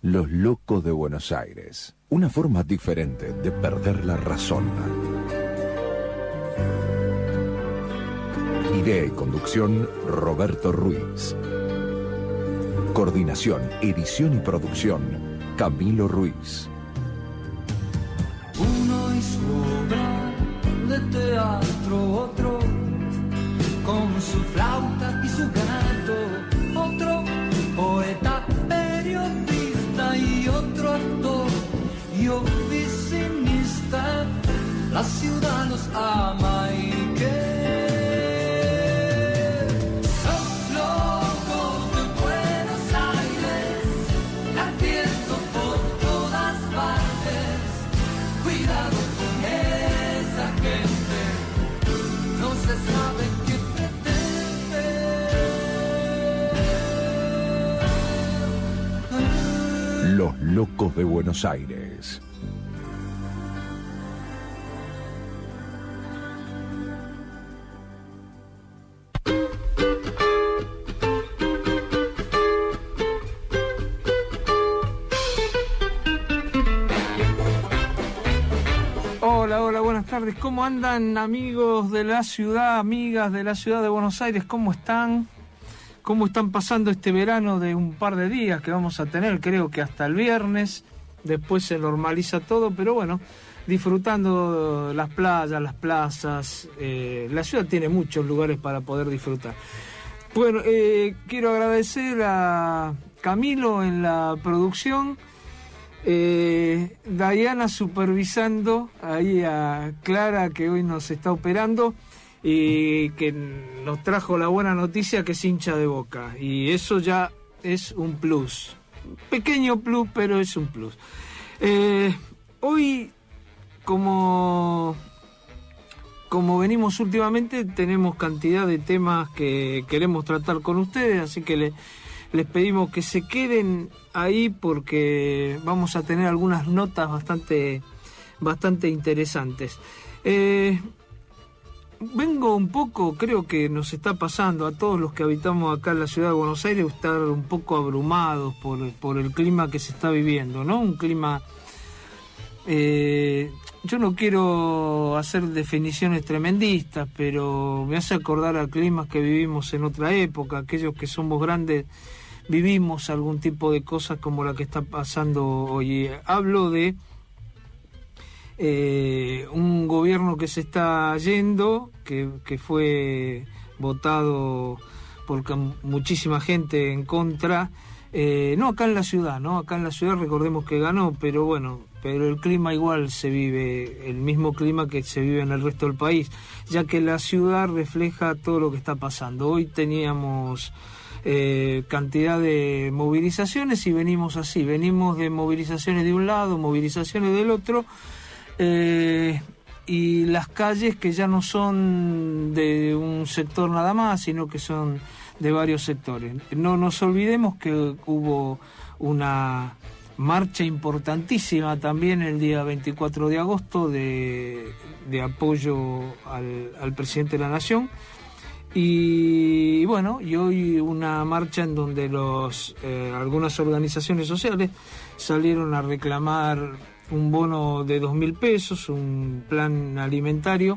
Los locos de Buenos Aires. Una forma diferente de perder la razón. Idea y conducción, Roberto Ruiz. Coordinación, edición y producción, Camilo Ruiz. Uno y su obra de teatro, otro con su flauta y su gato, otro poeta, periodista y otro actor y oficinista. La ciudad los ama y que Los locos de Buenos Aires. Hola, buenas tardes. ¿Cómo andan, amigos de la ciudad, amigas de la ciudad de Buenos Aires? ¿Cómo están? ¿Cómo están pasando este verano de un par de días que vamos a tener? Creo que hasta el viernes, después se normaliza todo, pero bueno, disfrutando las playas, las plazas. La ciudad tiene muchos lugares para poder disfrutar. Bueno, quiero agradecer a Camilo en la producción, Diana supervisando, ahí a Clara que hoy nos está operando, y que nos trajo la buena noticia que es hincha de Boca, y eso ya es un plus, pequeño plus, pero es un plus. Hoy, como venimos últimamente, tenemos cantidad de temas que queremos tratar con ustedes, así que les pedimos que se queden ahí porque vamos a tener algunas notas bastante interesantes. Vengo un poco, creo que nos está pasando a todos los que habitamos acá en la ciudad de Buenos Aires, estar un poco abrumados por el clima que se está viviendo, ¿no? Un clima... yo no quiero hacer definiciones tremendistas, pero me hace acordar a climas que vivimos en otra época. Aquellos que somos grandes vivimos algún tipo de cosas como la que está pasando hoy. Hablo de un gobierno que se está yendo, que fue votado por muchísima gente en contra, no acá en la ciudad, recordemos que ganó, pero bueno, pero el clima igual se vive, el mismo clima que se vive en el resto del país, ya que la ciudad refleja todo lo que está pasando. Hoy teníamos cantidad de movilizaciones y venimos de movilizaciones de un lado, movilizaciones del otro, y las calles que ya no son de un sector nada más, sino que son de varios sectores. No nos olvidemos que hubo una marcha importantísima también el día 24 de agosto de apoyo al presidente de la Nación, y bueno, y hoy una marcha en donde algunas organizaciones sociales salieron a reclamar un bono de 2.000 pesos, un plan alimentario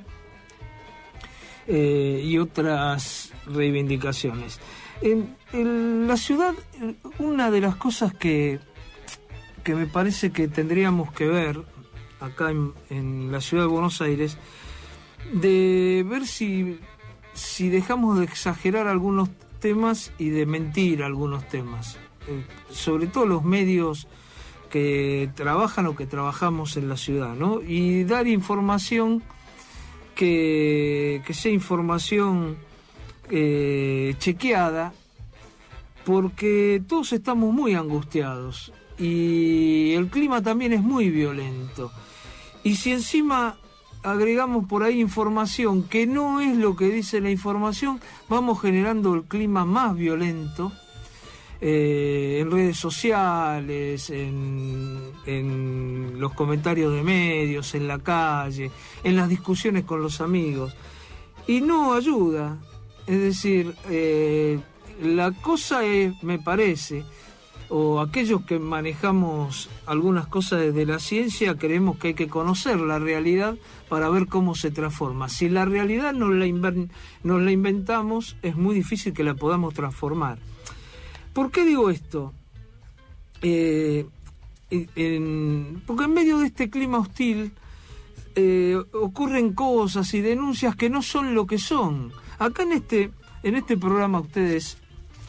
y otras reivindicaciones. En la ciudad, una de las cosas que me parece que tendríamos que ver acá en la ciudad de Buenos Aires, de ver si dejamos de exagerar algunos temas y de mentir algunos temas, sobre todo los medios que trabajan o que trabajamos en la ciudad, ¿no? Y dar información que sea información chequeada, porque todos estamos muy angustiados y el clima también es muy violento. Y si encima agregamos por ahí información que no es lo que dice la información, vamos generando el clima más violento en redes sociales, en los comentarios de medios, en la calle, en las discusiones con los amigos, y no ayuda. Es decir, la cosa es, me parece, o aquellos que manejamos algunas cosas desde la ciencia, creemos que hay que conocer la realidad para ver cómo se transforma. Si la realidad nos la inventamos, es muy difícil que la podamos transformar. ¿Por qué digo esto? Porque en medio de este clima hostil ocurren cosas y denuncias que no son lo que son. Acá en este programa ustedes,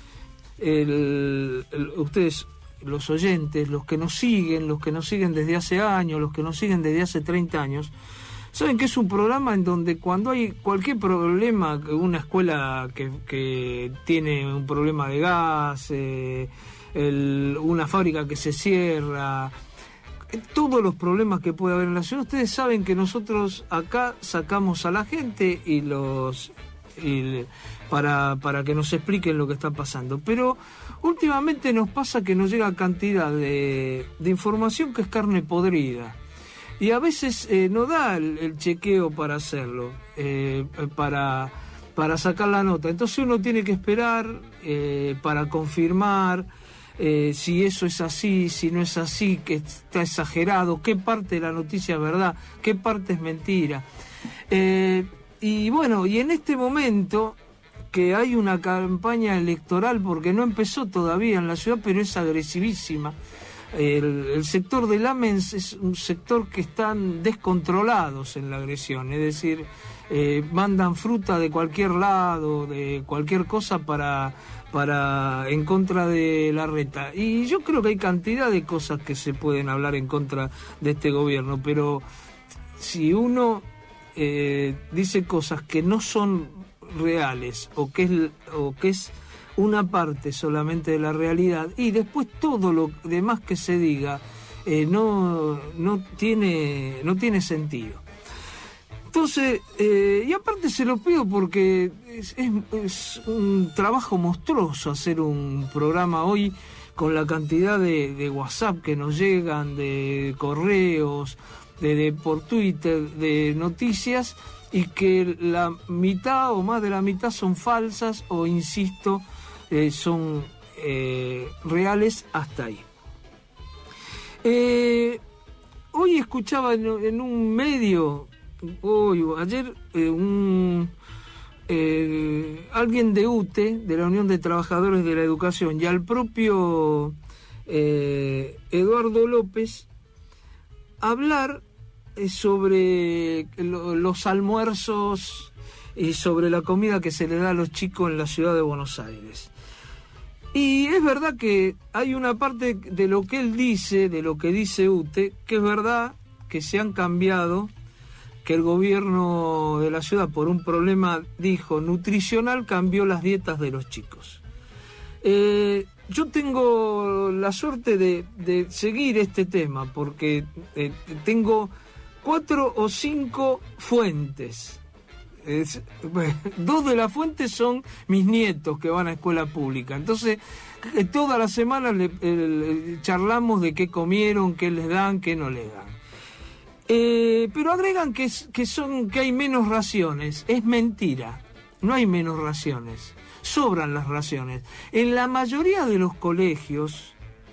los oyentes, los que nos siguen desde hace años, los que nos siguen desde hace 30 años, saben que es un programa en donde cuando hay cualquier problema, una escuela que tiene un problema de gas, una fábrica que se cierra, todos los problemas que puede haber en la ciudad, ustedes saben que nosotros acá sacamos a la gente para que nos expliquen lo que está pasando. Pero últimamente nos pasa que nos llega cantidad de información que es carne podrida. Y a veces no da el chequeo para hacerlo, para sacar la nota. Entonces uno tiene que esperar para confirmar si eso es así, si no es así, que está exagerado, qué parte de la noticia es verdad, qué parte es mentira. Y bueno, y en este momento que hay una campaña electoral, porque no empezó todavía en la ciudad, pero es agresivísima. El sector del AMENS es un sector que están descontrolados en la agresión, es decir, mandan fruta de cualquier lado, de cualquier cosa para en contra de Larreta. Y yo creo que hay cantidad de cosas que se pueden hablar en contra de este gobierno, pero si uno dice cosas que no son reales o que es una parte solamente de la realidad, y después todo lo demás que se diga no tiene sentido. Entonces, y aparte se lo pido porque es un trabajo monstruoso hacer un programa hoy con la cantidad de WhatsApp que nos llegan, de correos, de por Twitter, de noticias, y que la mitad o más de la mitad son falsas o, insisto, son reales hasta ahí. Hoy escuchaba en un medio, ayer, alguien de UTE, de la Unión de Trabajadores de la Educación, y al propio Eduardo López, hablar sobre los almuerzos y sobre la comida que se le da a los chicos en la ciudad de Buenos Aires. Y es verdad que hay una parte de lo que él dice, de lo que dice UTE, que es verdad que se han cambiado, que el gobierno de la ciudad, por un problema, dijo, nutricional, cambió las dietas de los chicos. Yo tengo la suerte de seguir este tema, porque tengo 4 o 5 fuentes. 2 de las fuentes son mis nietos que van a escuela pública. Entonces, todas las semanas charlamos de qué comieron, qué les dan, qué no les dan. Pero agregan que hay menos raciones. Es mentira. No hay menos raciones. Sobran las raciones. En la mayoría de los colegios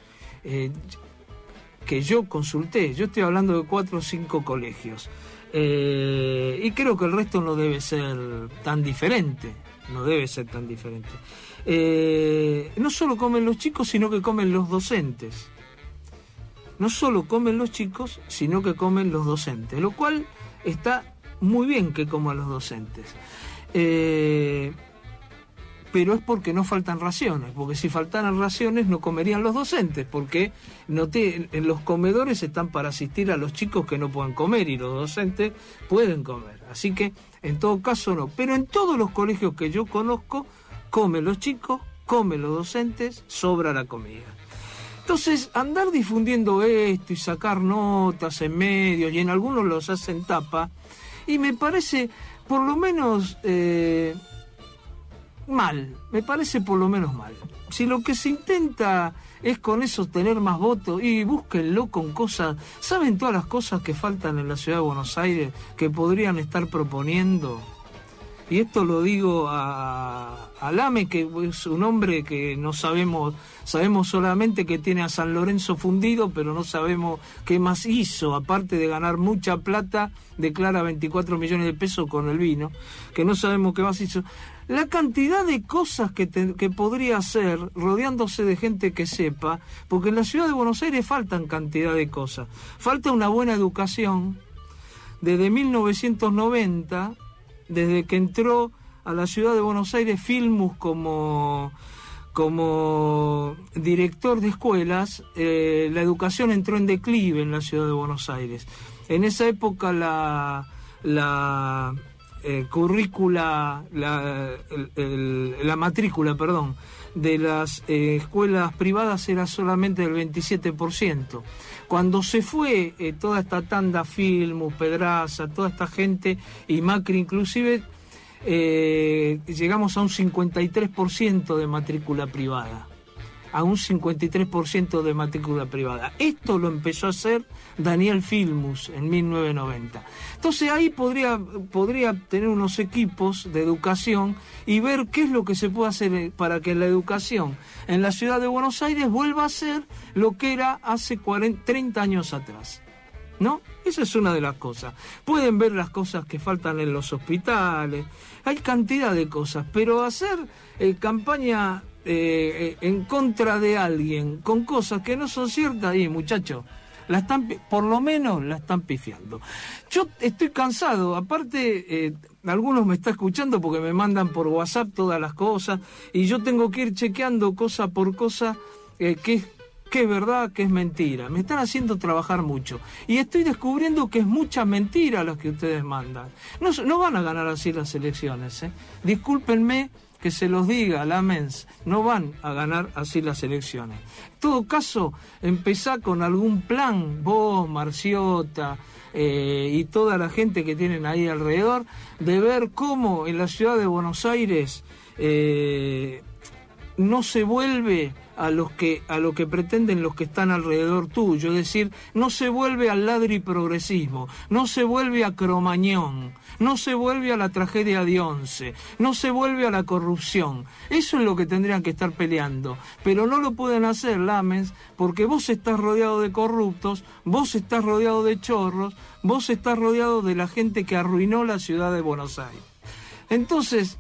que yo consulté, yo estoy hablando de 4 o 5 colegios, y creo que el resto no debe ser tan diferente. No debe ser tan diferente. No solo comen los chicos, sino que comen los docentes. No solo comen los chicos, sino que comen los docentes, lo cual está muy bien que coman los docentes. Pero es porque no faltan raciones, porque si faltaran raciones no comerían los docentes, porque en los comedores están para asistir a los chicos que no pueden comer y los docentes pueden comer. Así que en todo caso no. Pero en todos los colegios que yo conozco, comen los chicos, comen los docentes, sobra la comida. Entonces, andar difundiendo esto y sacar notas en medios, y en algunos los hacen tapa, y me parece por lo menos mal, me parece por lo menos mal. Si lo que se intenta es con eso tener más votos, y búsquenlo con cosas, ¿saben todas las cosas que faltan en la ciudad de Buenos Aires que podrían estar proponiendo? y esto lo digo a Lame, que es un hombre que no sabemos solamente que tiene a San Lorenzo fundido, pero no sabemos qué más hizo, aparte de ganar mucha plata, declara 24 millones de pesos con el vino, que no sabemos qué más hizo. La cantidad de cosas que podría hacer rodeándose de gente que sepa, porque en la ciudad de Buenos Aires faltan cantidad de cosas. Falta una buena educación. Desde 1990, desde que entró a la ciudad de Buenos Aires Filmus como director de escuelas, la educación entró en declive en la ciudad de Buenos Aires. En esa época la matrícula de las escuelas privadas era solamente del 27%. Cuando se fue toda esta tanda, Filmus, Pedraza, toda esta gente, y Macri inclusive, llegamos a un 53% de matrícula privada. A un 53% de matrícula privada. Esto lo empezó a hacer Daniel Filmus en 1990. Entonces ahí podría tener unos equipos de educación y ver qué es lo que se puede hacer para que la educación en la ciudad de Buenos Aires vuelva a ser lo que era hace 30 años atrás, ¿no? Esa es una de las cosas. Pueden ver las cosas que faltan en los hospitales, hay cantidad de cosas, pero hacer campaña en contra de alguien con cosas que no son ciertas, y muchachos, por lo menos la están pifiando. Yo estoy cansado, aparte algunos me están escuchando porque me mandan por WhatsApp todas las cosas y yo tengo que ir chequeando cosa por cosa qué es verdad, qué es mentira. Me están haciendo trabajar mucho y estoy descubriendo que es mucha mentira lo que ustedes mandan. No van a ganar así las elecciones, Discúlpenme que se los diga, Lamens, no van a ganar así las elecciones. En todo caso, empezá con algún plan, vos, Marciota, y toda la gente que tienen ahí alrededor, de ver cómo en la ciudad de Buenos Aires no se vuelve a lo que pretenden los que están alrededor tuyo, es decir, no se vuelve al ladriprogresismo, no se vuelve a Cromañón, no se vuelve a la tragedia de Once, no se vuelve a la corrupción. Eso es lo que tendrían que estar peleando, pero no lo pueden hacer, Lamens, porque vos estás rodeado de corruptos, vos estás rodeado de chorros, vos estás rodeado de la gente que arruinó la ciudad de Buenos Aires. Entonces,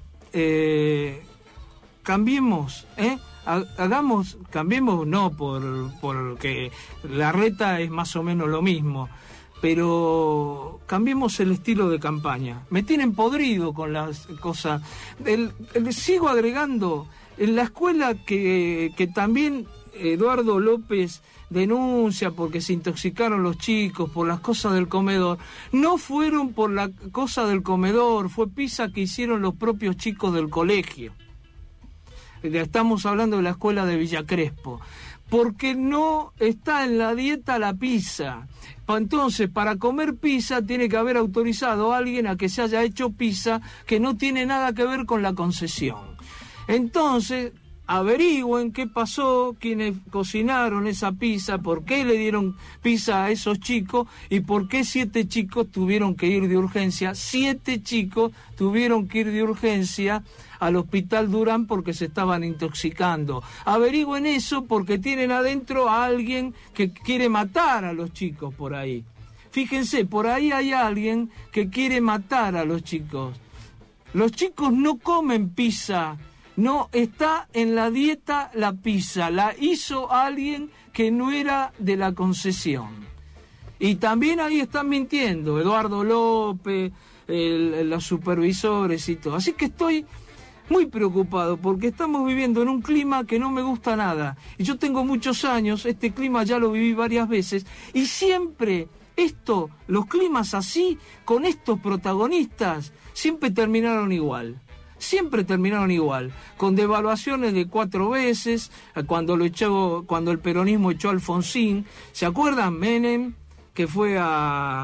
cambiemos, cambiemos no porque Larreta es más o menos lo mismo, pero cambiemos el estilo de campaña. Me tienen podrido con las cosas. Sigo agregando, en la escuela que también Eduardo López denuncia porque se intoxicaron los chicos por las cosas del comedor, no fueron por la cosa del comedor, fue pizza que hicieron los propios chicos del colegio. Estamos hablando de la escuela de Villa Crespo, porque no está en la dieta la pizza. Entonces, para comer pizza tiene que haber autorizado a alguien a que se haya hecho pizza que no tiene nada que ver con la concesión. Entonces, averigüen qué pasó, quiénes cocinaron esa pizza, por qué le dieron pizza a esos chicos y por qué 7 chicos tuvieron que ir de urgencia. 7 chicos tuvieron que ir de urgencia al Hospital Durán porque se estaban intoxicando. Averigüen eso porque tienen adentro a alguien que quiere matar a los chicos por ahí. Fíjense, por ahí hay alguien que quiere matar a los chicos. Los chicos no comen pizza, no está en la dieta la pizza, la hizo alguien que no era de la concesión. Y también ahí están mintiendo Eduardo López, los supervisores y todo. Así que estoy muy preocupado porque estamos viviendo en un clima que no me gusta nada. Y yo tengo muchos años, este clima ya lo viví varias veces, y siempre los climas así, con estos protagonistas, siempre terminaron igual. Siempre terminaron igual, con devaluaciones de 4 veces, cuando el peronismo echó a Alfonsín. ¿Se acuerdan? Menem, que fue a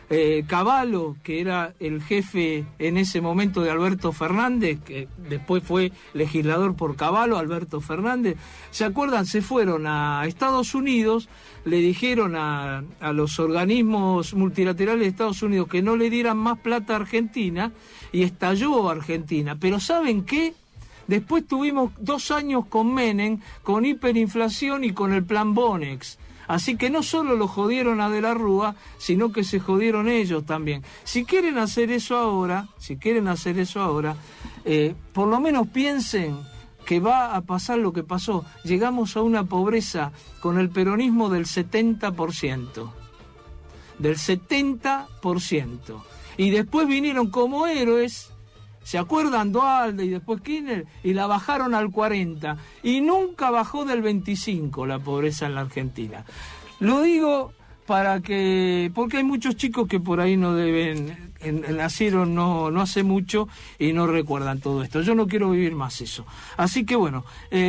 Cavallo, que era el jefe en ese momento de Alberto Fernández, que después fue legislador por Cavallo, Alberto Fernández, ¿se acuerdan? Se fueron a Estados Unidos, le dijeron a los organismos multilaterales de Estados Unidos que no le dieran más plata a Argentina, y estalló Argentina. Pero ¿saben qué? Después tuvimos 2 años con Menem, con hiperinflación y con el plan Bonex. Así que no solo lo jodieron a De la Rúa, sino que se jodieron ellos también. Si quieren hacer eso ahora, por lo menos piensen que va a pasar lo que pasó. Llegamos a una pobreza con el peronismo del 70%. Del 70%. Y después vinieron como héroes, ¿se acuerdan? Duhalde y después Kirchner, y la bajaron al 40%. Y nunca bajó del 25% la pobreza en la Argentina. Lo digo porque hay muchos chicos que por ahí no nacieron no hace mucho y no recuerdan todo esto. Yo no quiero vivir más eso. Así que bueno,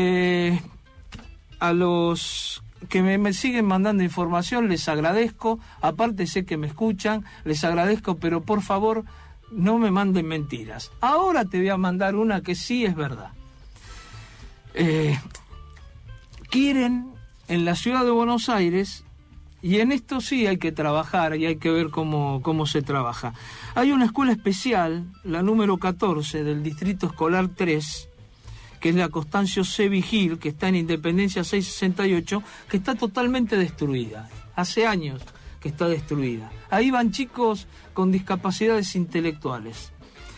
a los que me siguen mandando información les agradezco. Aparte sé que me escuchan, les agradezco, pero por favor no me manden mentiras. Ahora te voy a mandar una que sí es verdad. Quieren en la ciudad de Buenos Aires, y en esto sí hay que trabajar y hay que ver cómo se trabaja. Hay una escuela especial, la número 14 del Distrito Escolar 3, que es la Constancio C. Vigil, que está en Independencia 668, que está totalmente destruida. Hace años que está destruida. Ahí van chicos con discapacidades intelectuales.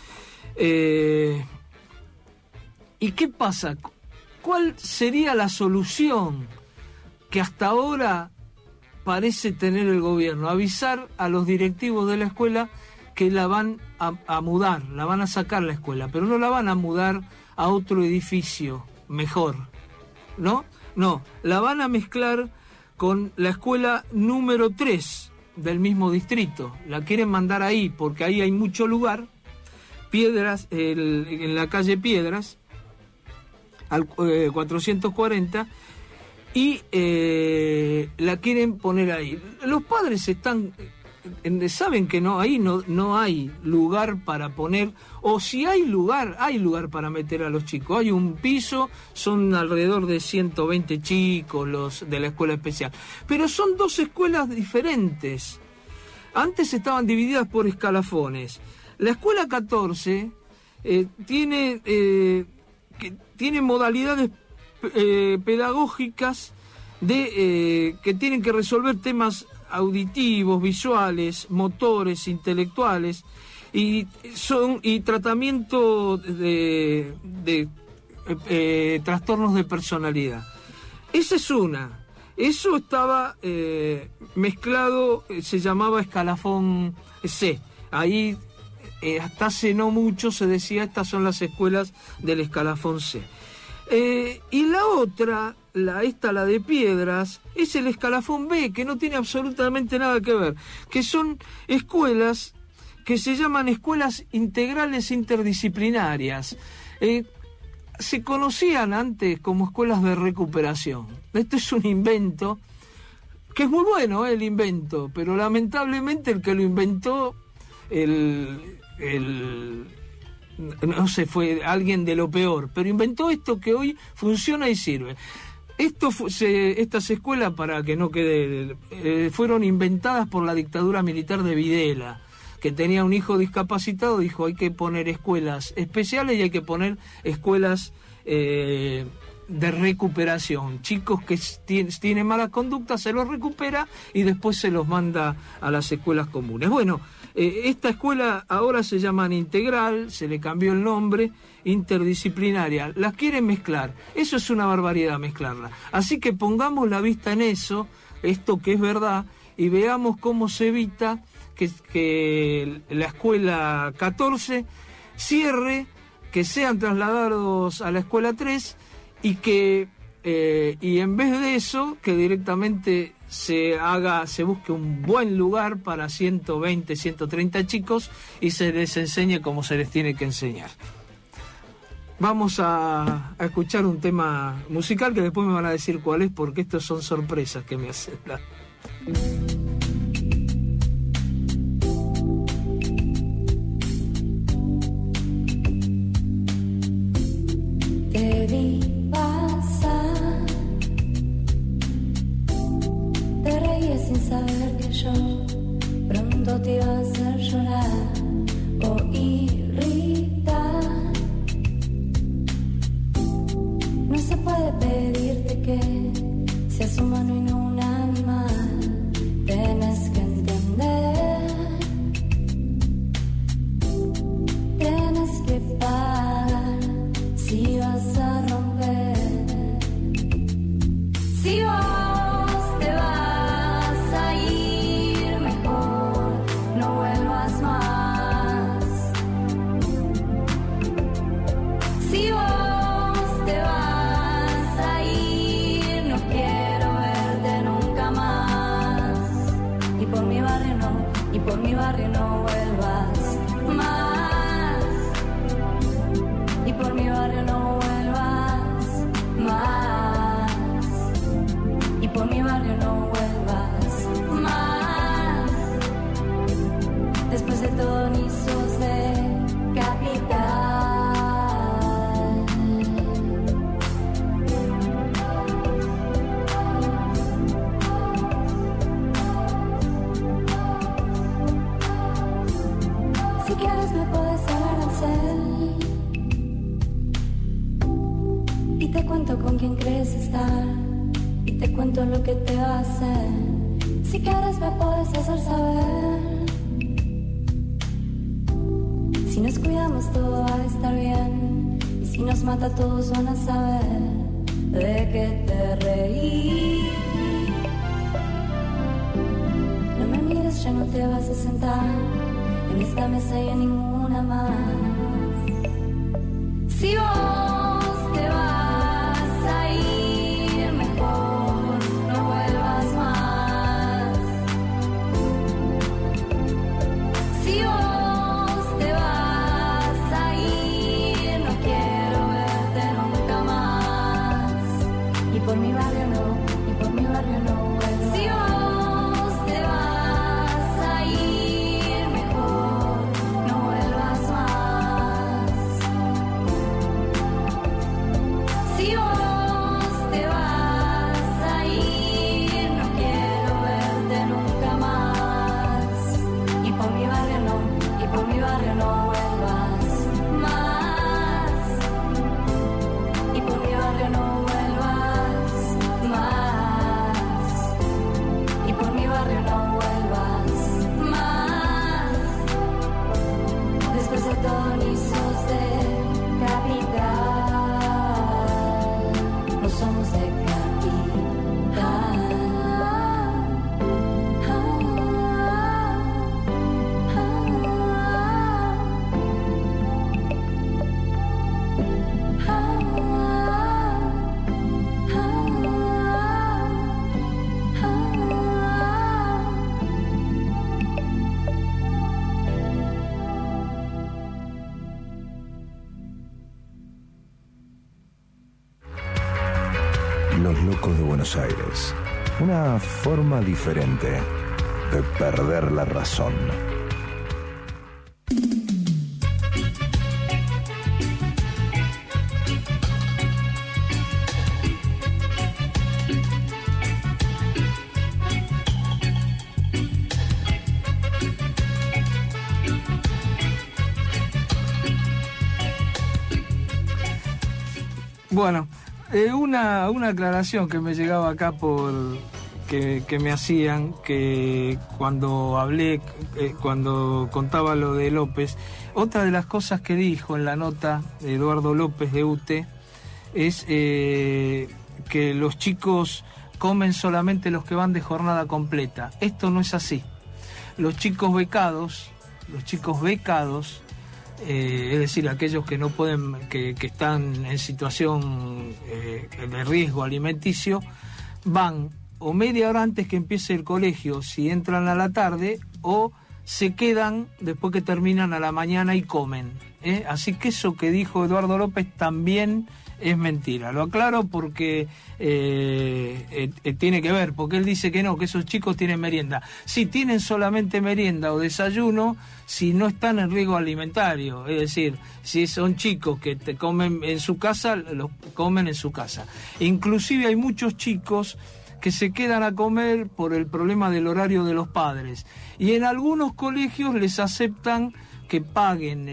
¿Y qué pasa? ¿Cuál sería la solución que hasta ahora parece tener el gobierno? Avisar a los directivos de la escuela que la van a mudar, la van a sacar la escuela, pero no la van a mudar a otro edificio mejor, ¿no? No, la van a mezclar con la escuela número 3 del mismo distrito. La quieren mandar ahí porque ahí hay mucho lugar. Piedras, en la calle Piedras, al 440, y la quieren poner ahí. Los padres saben que ahí no hay lugar para poner, o si hay lugar para meter a los chicos. Hay un piso, son alrededor de 120 chicos los de la escuela especial, pero son 2 escuelas diferentes. Antes estaban divididas por escalafones. La escuela 14 tiene modalidades pedagógicas que tienen que resolver temas auditivos, visuales, motores, intelectuales, y tratamiento de trastornos de personalidad. Esa es una. Eso estaba mezclado, se llamaba escalafón C. Ahí hasta hace no mucho se decía, estas son las escuelas del escalafón C. Y la otra, la de Piedras, es el escalafón B, que no tiene absolutamente nada que ver, que son escuelas que se llaman escuelas integrales interdisciplinarias. Se conocían antes como escuelas de recuperación. Esto es un invento, que es muy bueno el invento, pero lamentablemente el que lo inventó, no sé, fue alguien de lo peor, pero inventó esto que hoy funciona y sirve. Estas escuelas, para que no quede, fueron inventadas por la dictadura militar de Videla, que tenía un hijo discapacitado. Dijo, hay que poner escuelas especiales y hay que poner escuelas de recuperación. Chicos que tienen mala conducta se los recupera y después se los manda a las escuelas comunes. Bueno, esta escuela ahora se llama Integral, se le cambió el nombre, interdisciplinaria. Las quieren mezclar. Eso es una barbaridad, mezclarla. Así que pongamos la vista en eso, esto que es verdad, y veamos cómo se evita que la escuela 14 cierre, que sean trasladados a la escuela 3 y que y en vez de eso que directamente se busque un buen lugar para 120, 130 chicos y se les enseñe como se les tiene que enseñar. Vamos a escuchar un tema musical que después me van a decir cuál es, porque estos son sorpresas que me hacen. sin saber que yo pronto te iba a hacer llorar o irritar. No se puede pedirte que seas humano y no un animal. Tienes que entender, tienes que pagar si vas a romper. Si vos te vas a ir, mejor no vuelvas más. Si vos te vas a ir, no quiero verte nunca más. Y por mi barrio no, y por mi barrio no vuelvas más. Y por mi barrio no vuelvas más. Y por mi barrio no vuelvas más. Después de todo ni sos de capital. Si quieres me puedes hablar al cel y te cuento con quién crees estar. Y te cuento lo que te va a hacer. Si quieres me puedes hacer saber. Si nos cuidamos todo va a estar bien. Y si nos mata todos van a saber de qué te reí. No me mires, ya no te vas a sentar en esta mesa y en ninguna más. Si vos te vas a ir, mejor no vuelvas más. Si vos te vas a ir, no quiero verte nunca más. Y por mi barrio no, y por mi barrio no vuelvas. Si vos te vas a ir, mejor no vuelvas más. Si vos te vas a ir, no quiero verte nunca más. Y por mi barrio no, y por mi barrio no vuelvas más. Y por mi barrio no vuelvas más. Y por mi barrio no vuelvas más. Después de todo ni sos de capital. No somos de capital. Los locos de Buenos Aires. Una forma diferente de perder la razón. Bueno, una aclaración que me llegaba acá por que me hacían, que cuando hablé, cuando contaba lo de López, otra de las cosas que dijo en la nota Eduardo López de UTE es que los chicos comen solamente los que van de jornada completa. Esto no es así. Los chicos becados, es decir, aquellos que no pueden, que están en situación de riesgo alimenticio, van o media hora antes que empiece el colegio, si entran a la tarde, o se quedan después que terminan a la mañana y comen. Así que eso que dijo Eduardo López también es mentira. Lo aclaro porque tiene que ver, porque él dice que no, que esos chicos tienen merienda. Sí, tienen solamente merienda o desayuno si no están en riesgo alimentario. Es decir, si son chicos que te comen en su casa, los comen en su casa. Inclusive hay muchos chicos que se quedan a comer por el problema del horario de los padres. Y en algunos colegios les aceptan que paguen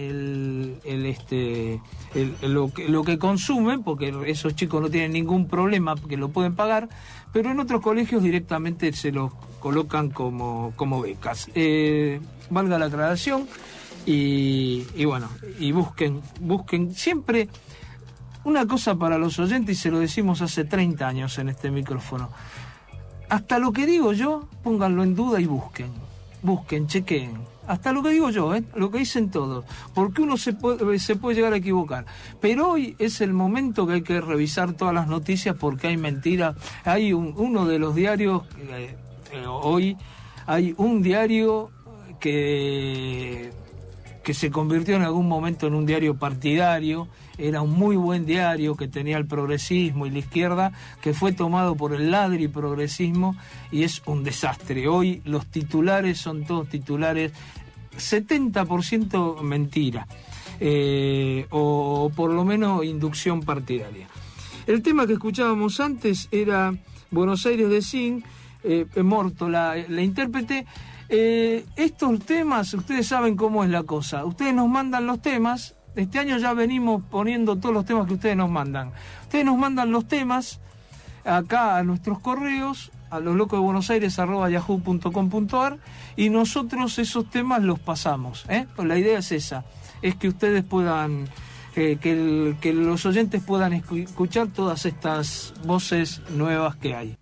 lo que consumen, porque esos chicos no tienen ningún problema, que lo pueden pagar, pero en otros colegios directamente se los colocan como becas. Valga la aclaración, y bueno, y busquen siempre una cosa para los oyentes, y se lo decimos hace 30 años en este micrófono. Hasta lo que digo yo, pónganlo en duda y busquen, chequeen. Hasta lo que digo yo, lo que dicen todos, porque uno se puede llegar a equivocar. Pero hoy es el momento que hay que revisar todas las noticias, porque hay mentiras. Hay uno de los diarios, hoy hay un diario que se convirtió en algún momento en un diario partidario. Era un muy buen diario que tenía el progresismo y la izquierda, que fue tomado por el ladri progresismo, y es un desastre. Hoy los titulares son todos titulares 70% mentira, o por lo menos inducción partidaria. El tema que escuchábamos antes era Buenos Aires de Zinc, Morto, la intérprete. Estos temas, ustedes saben cómo es la cosa. Ustedes nos mandan los temas. Este año ya venimos poniendo todos los temas que ustedes nos mandan. Ustedes nos mandan los temas acá a nuestros correos, a loslocosdebuenosaires@yahoo.com.ar, y nosotros esos temas los pasamos. Pues la idea es esa, es que ustedes puedan, que los oyentes puedan escuchar todas estas voces nuevas que hay.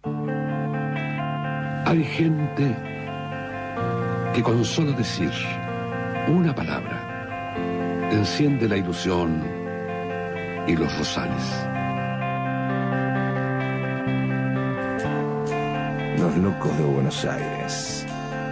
Hay gente que con solo decir una palabra enciende la ilusión y los rosales. Los locos de Buenos Aires.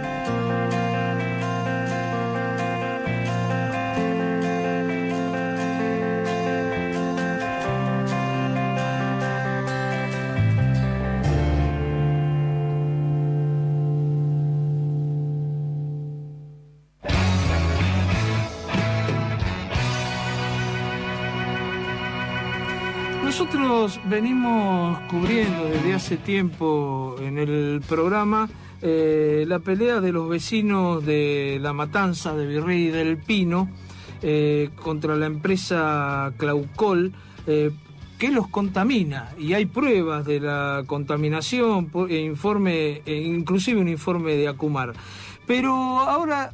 Nosotros venimos cubriendo desde hace tiempo en el programa la pelea de los vecinos de La Matanza, de Virrey y del Pino, contra la empresa Claucol, que los contamina, y hay pruebas de la contaminación, inclusive un informe de Acumar. Pero ahora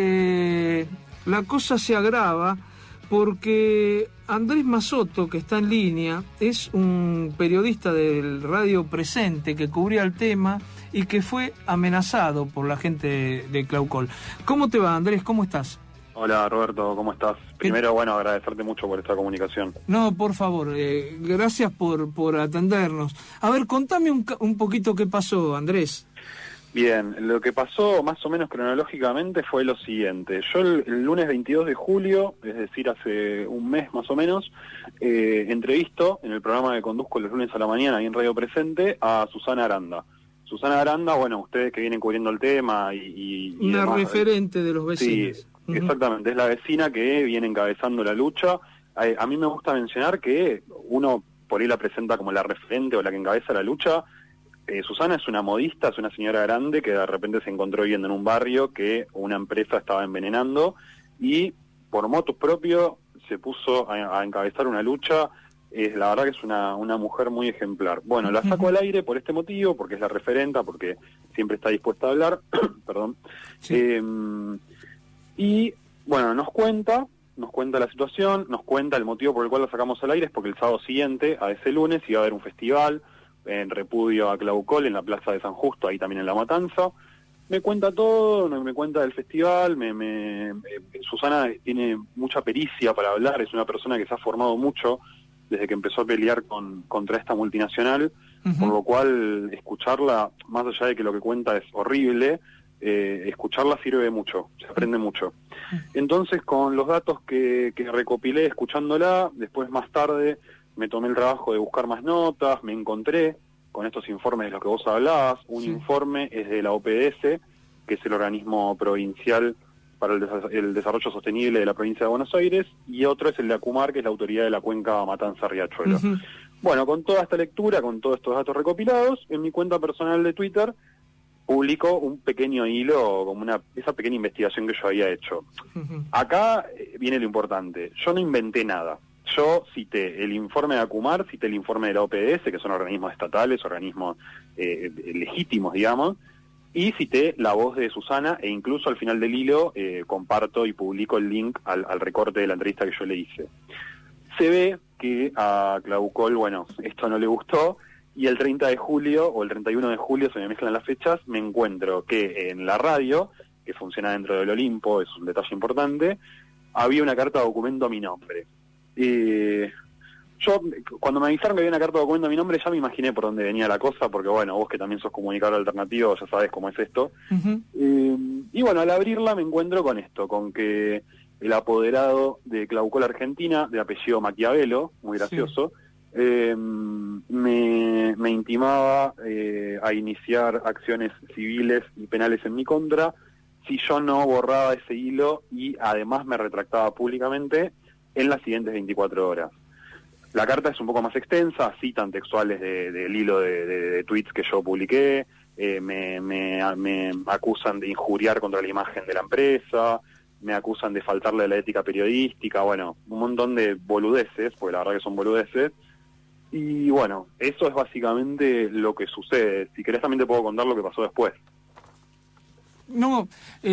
la cosa se agrava, porque Andrés Mazotto, que está en línea, es un periodista del Radio Presente que cubría el tema y que fue amenazado por la gente de Claucol. ¿Cómo te va, Andrés? ¿Cómo estás? Hola, Roberto, ¿cómo estás? Primero, bueno, agradecerte mucho por esta comunicación. No, por favor, gracias por atendernos. A ver, contame un poquito qué pasó, Andrés. Bien, lo que pasó más o menos cronológicamente fue lo siguiente. Yo el lunes 22 de julio, es decir, hace un mes más o menos, entrevisto en el programa que conduzco los lunes a la mañana ahí en Radio Presente a Susana Aranda. Susana Aranda, bueno, ustedes que vienen cubriendo el tema y una demás, referente de los vecinos. Sí, exactamente, es la vecina que viene encabezando la lucha. A mí me gusta mencionar que uno por ahí la presenta como la referente o la que encabeza la lucha. Susana es una modista, es una señora grande que de repente se encontró viviendo en un barrio que una empresa estaba envenenando, y por motus propio se puso a encabezar una lucha. La verdad que es una mujer muy ejemplar. Bueno, la saco al aire por este motivo, porque es la referenta, porque siempre está dispuesta a hablar. Perdón. Sí. Y bueno, nos cuenta la situación, nos cuenta el motivo por el cual la sacamos al aire, es porque el sábado siguiente, a ese lunes, iba a haber un festival en repudio a Claucol en la Plaza de San Justo, ahí también en La Matanza. Me cuenta todo, me cuenta del festival. Susana tiene mucha pericia para hablar, es una persona que se ha formado mucho desde que empezó a pelear contra esta multinacional, por lo cual escucharla, más allá de que lo que cuenta es horrible, escucharla sirve mucho, se aprende mucho. Entonces, con los datos que recopilé escuchándola, después más tarde me tomé el trabajo de buscar más notas, me encontré con estos informes de los que vos hablabas. Un informe es de la OPS, que es el organismo provincial para el desarrollo sostenible de la provincia de Buenos Aires, y otro es el de Acumar, que es la autoridad de la cuenca Matanza-Riachuelo. Bueno, con toda esta lectura, con todos estos datos recopilados, en mi cuenta personal de Twitter publico un pequeño hilo, como esa pequeña investigación que yo había hecho. Acá viene lo importante. Yo no inventé nada. Yo cité el informe de Acumar, cité el informe de la OPS, que son organismos estatales, organismos legítimos, digamos, y cité la voz de Susana, e incluso al final del hilo comparto y publico el link al recorte de la entrevista que yo le hice. Se ve que a Claucol, bueno, esto no le gustó, y el 30 de julio o el 31 de julio, se me mezclan las fechas, me encuentro que en la radio, que funciona dentro del Olimpo, es un detalle importante, había una carta de documento a mi nombre. Yo, cuando me avisaron que había una carta de documento a mi nombre, ya me imaginé por dónde venía la cosa, porque bueno, vos que también sos comunicador alternativo, ya sabés cómo es esto. Y bueno, al abrirla me encuentro con esto, con que el apoderado de Claucol Argentina, de apellido Maquiavelo, muy gracioso, me intimaba a iniciar acciones civiles y penales en mi contra si yo no borraba ese hilo y además me retractaba públicamente en las siguientes 24 horas. La carta es un poco más extensa, citan textuales del hilo de tweets que yo publiqué, me acusan de injuriar contra la imagen de la empresa, me acusan de faltarle a la ética periodística, bueno, un montón de boludeces, porque la verdad que son boludeces. Y bueno, eso es básicamente lo que sucede. Si querés también te puedo contar lo que pasó después. No,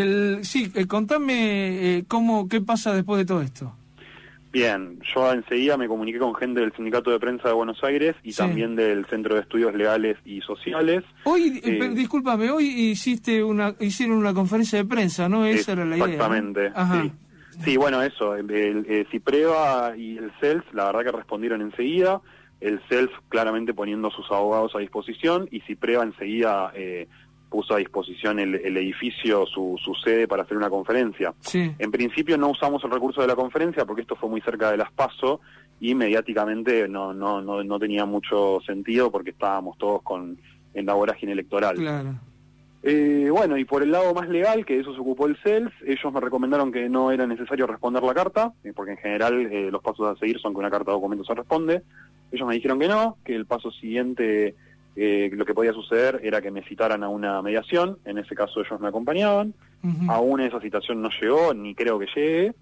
contame qué pasa después de todo esto. Bien, yo enseguida me comuniqué con gente del Sindicato de Prensa de Buenos Aires y también del Centro de Estudios Legales y Sociales. Hoy, discúlpame, hoy hicieron una conferencia de prensa, ¿no? Esa era la idea. Exactamente, ¿no? Sí, bueno, eso, el CIPREVA y el CELS, la verdad que respondieron enseguida, el CELS claramente poniendo sus abogados a disposición y CIPREVA enseguida puso a disposición el edificio, su sede para hacer una conferencia. Sí. En principio no usamos el recurso de la conferencia porque esto fue muy cerca de las PASO y mediáticamente no tenía mucho sentido porque estábamos todos en la vorágine electoral. Claro. Bueno, y por el lado más legal, que de eso se ocupó el CELS, ellos me recomendaron que no era necesario responder la carta, porque en general los pasos a seguir son que una carta de documento se responde. Ellos me dijeron que no, que el paso siguiente... lo que podía suceder era que me citaran a una mediación, en ese caso ellos me acompañaban, aún esa citación no llegó, ni creo que llegue,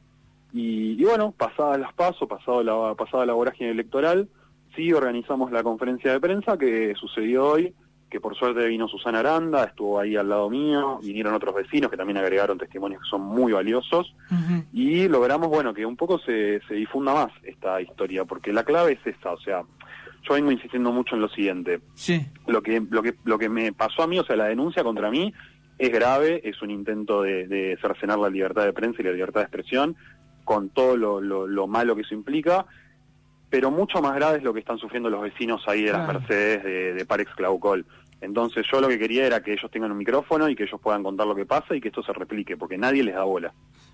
y bueno, pasadas las PASO, pasada la vorágine electoral, sí organizamos la conferencia de prensa que sucedió hoy, que por suerte vino Susana Aranda, estuvo ahí al lado mío, vinieron otros vecinos que también agregaron testimonios que son muy valiosos, y logramos, bueno, que un poco se difunda más esta historia, porque la clave es esa, o sea... Yo vengo insistiendo mucho en lo siguiente. Sí. Lo que me pasó a mí, o sea, la denuncia contra mí es grave, es un intento de cercenar la libertad de prensa y la libertad de expresión, con todo lo malo que eso implica, pero mucho más grave es lo que están sufriendo los vecinos ahí de las Mercedes de Parex Claucol. Entonces yo lo que quería era que ellos tengan un micrófono y que ellos puedan contar lo que pasa y que esto se replique, porque nadie les da bola.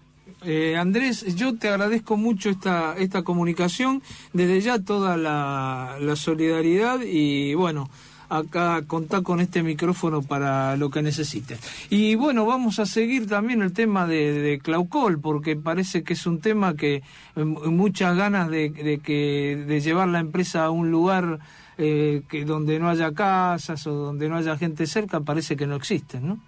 Andrés, yo te agradezco mucho esta comunicación, desde ya toda la solidaridad y bueno, acá contá con este micrófono para lo que necesites. Y bueno, vamos a seguir también el tema de Claucol, porque parece que es un tema que muchas ganas de llevar la empresa a un lugar que donde no haya casas o donde no haya gente cerca, parece que no existen, ¿no?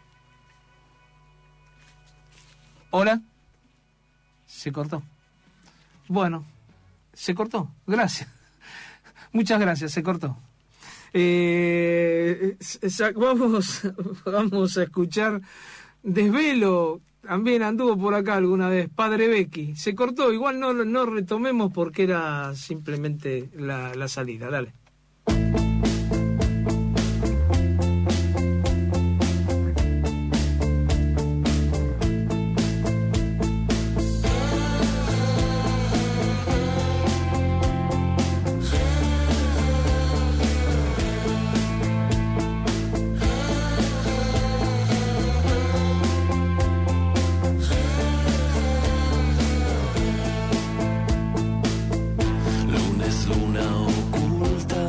¿Hola? Se cortó. Bueno, se cortó. Gracias. Muchas gracias, se cortó. Vamos a escuchar Desvelo. También anduvo por acá alguna vez. Padre Becky. Se cortó. Igual no retomemos porque era simplemente la salida. Dale. Luna oculta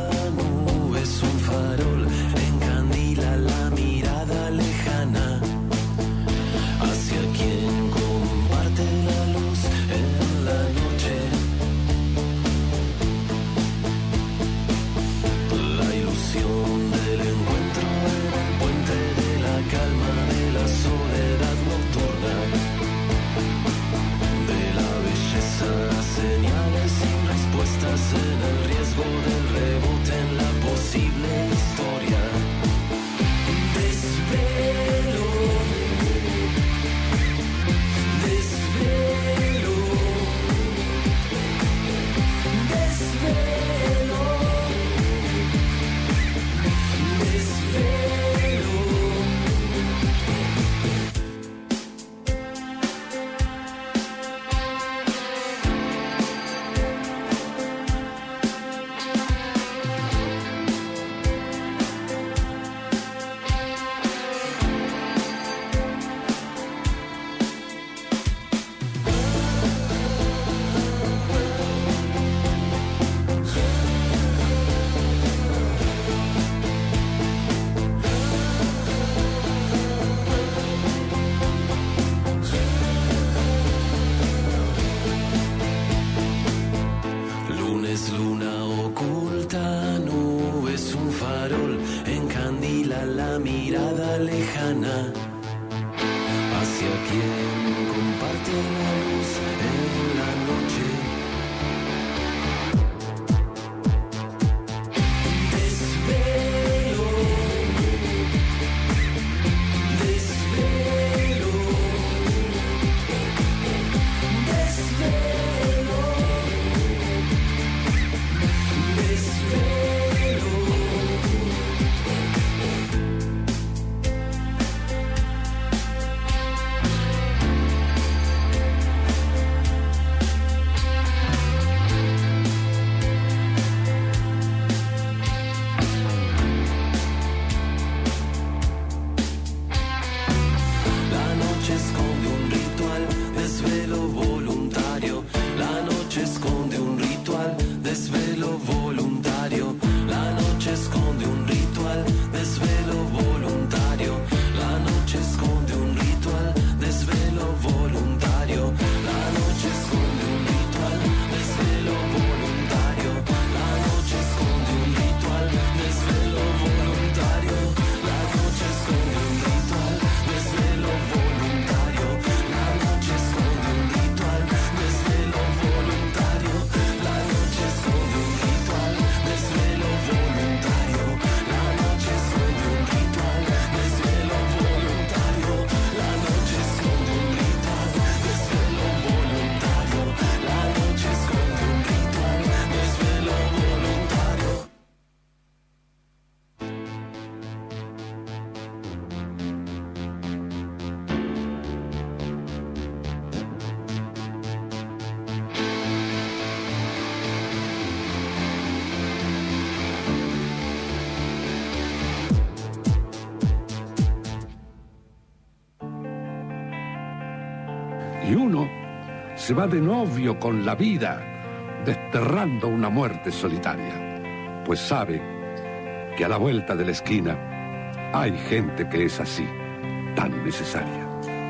Y uno se va de novio con la vida, desterrando una muerte solitaria, pues sabe que a la vuelta de la esquina hay gente que es así, tan necesaria.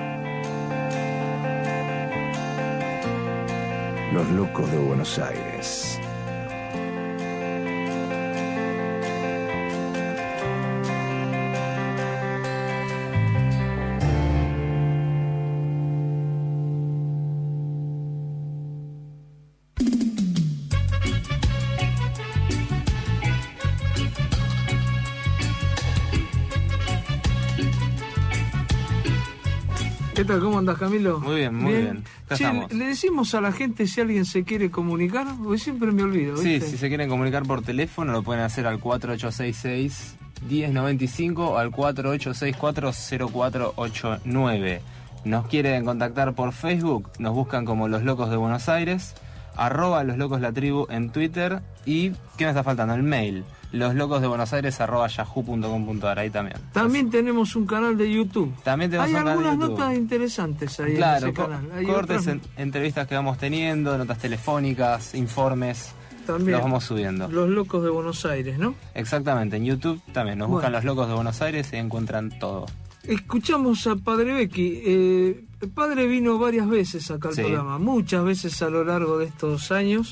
Los locos de Buenos Aires. ¿Qué tal? ¿Cómo andas, Camilo? Muy bien, muy bien. Acá Che, estamos. le decimos a la gente si alguien se quiere comunicar, porque siempre me olvido, Sí, ¿viste? si se quieren comunicar por teléfono lo pueden hacer al 4866-1095 o al 4864-0489. Nos quieren contactar por Facebook, nos buscan como Los Locos de Buenos Aires, @Los Locos La Tribu en Twitter y, ¿qué me está faltando? El mail, loslocosdebuenosaires@yahoo.com.ar, ahí también. También tenemos un canal de YouTube. También tenemos Hay un canal de algunas YouTube. notas interesantes ahí Claro, en ese canal. Hay cortes, otras entrevistas que vamos teniendo, notas telefónicas, informes, también. los vamos subiendo. Los Locos de Buenos Aires, ¿no? Exactamente, en YouTube también nos buscan Los Locos de Buenos Aires y encuentran todo. Escuchamos a Padre Becky. El padre vino varias veces acá al Sí. programa, muchas veces a lo largo de estos años.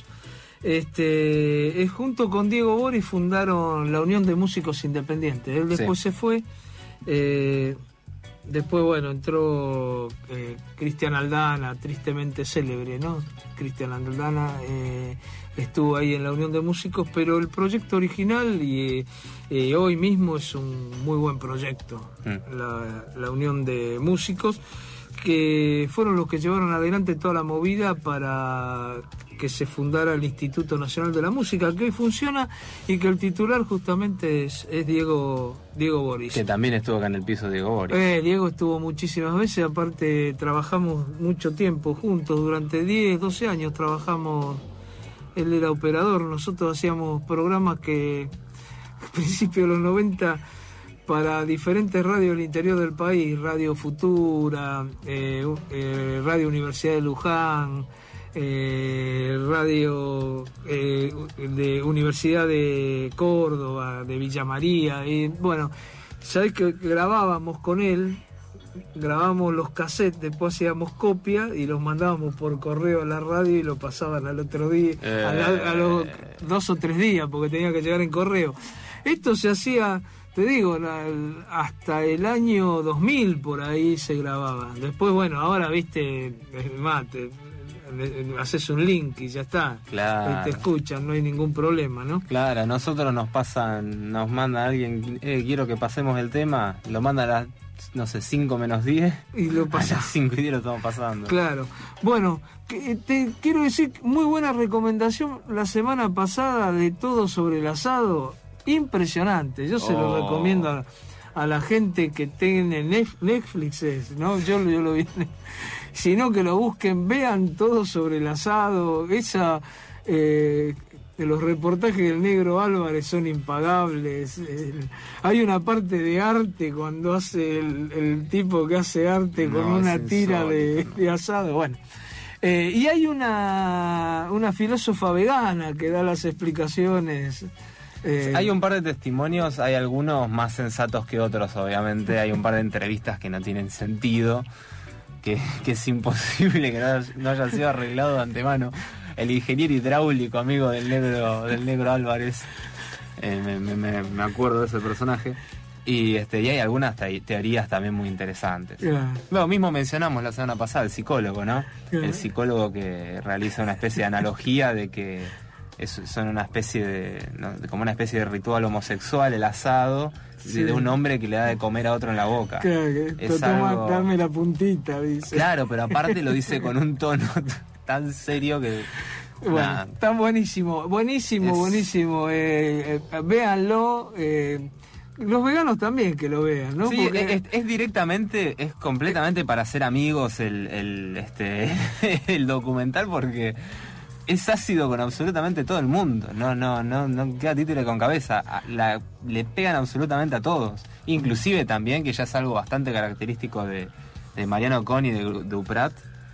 Junto con Diego Boris fundaron la Unión de Músicos Independientes. Él después se fue. Después, bueno, entró Cristian Aldana, tristemente célebre, ¿no? Cristian Aldana estuvo ahí en la Unión de Músicos, pero el proyecto original y hoy mismo es un muy buen proyecto, la Unión de Músicos, que fueron los que llevaron adelante toda la movida para que se fundara el Instituto Nacional de la Música, que hoy funciona y que el titular justamente es Diego Boris. Que también estuvo acá en el piso Diego Boris. Diego estuvo muchísimas veces, aparte trabajamos mucho tiempo juntos, durante 10, 12 años trabajamos, él era operador, nosotros hacíamos programas que a principios de los 90 para diferentes radios del interior del país, Radio Futura, Radio Universidad de Luján, Radio de Universidad de Córdoba, de Villa María, y bueno, sabés que grabábamos con él, grabábamos los cassettes, después hacíamos copia y los mandábamos por correo a la radio y lo pasaban al otro día, a los 2 o 3 días, porque tenía que llegar en correo. Esto se hacía, te digo, hasta el año 2000 por ahí se grababa. Después, bueno, ahora, viste, haces un link y ya está. Claro. Y te escuchan, no hay ningún problema, ¿no? Claro, a nosotros nos manda alguien, quiero que pasemos el tema, lo manda a las, no sé, 5 menos 10. Y lo A pasamos. las 5 y 10 lo estamos pasando. Claro. Bueno, te quiero decir, muy buena recomendación la semana pasada de Todo sobre el Asado. Impresionante. Yo se lo recomiendo a la gente que tiene Netflix, ¿no? Yo lo vi. Sino que lo busquen, vean Todo sobre el Asado. Los reportajes del Negro Álvarez son impagables. Hay una parte de arte cuando hace el tipo que hace arte con una tira de asado. Bueno, y hay una filósofa vegana que da las explicaciones. Hay un par de testimonios, hay algunos más sensatos que otros, obviamente. Hay un par de entrevistas que no tienen sentido, que es imposible que no haya sido arreglado de antemano. El ingeniero hidráulico, amigo del negro Álvarez, me acuerdo de ese personaje. Y hay algunas teorías también muy interesantes. Lo mismo mencionamos la semana pasada, el psicólogo, ¿no? El psicólogo que realiza una especie de analogía de que son una especie como una especie de ritual homosexual, el asado, de un hombre que le da de comer a otro en la boca. Claro, dame la puntita, dice. Claro, pero aparte lo dice con un tono tan serio que... Bueno, está buenísimo. Véanlo. Los veganos también que lo vean, ¿no? Sí, porque es directamente, es completamente para ser amigos el documental, porque es ácido con absolutamente todo el mundo. No queda títere con cabeza. Le pegan absolutamente a todos. Inclusive también, que ya es algo bastante característico de Mariano Con y de Duprat,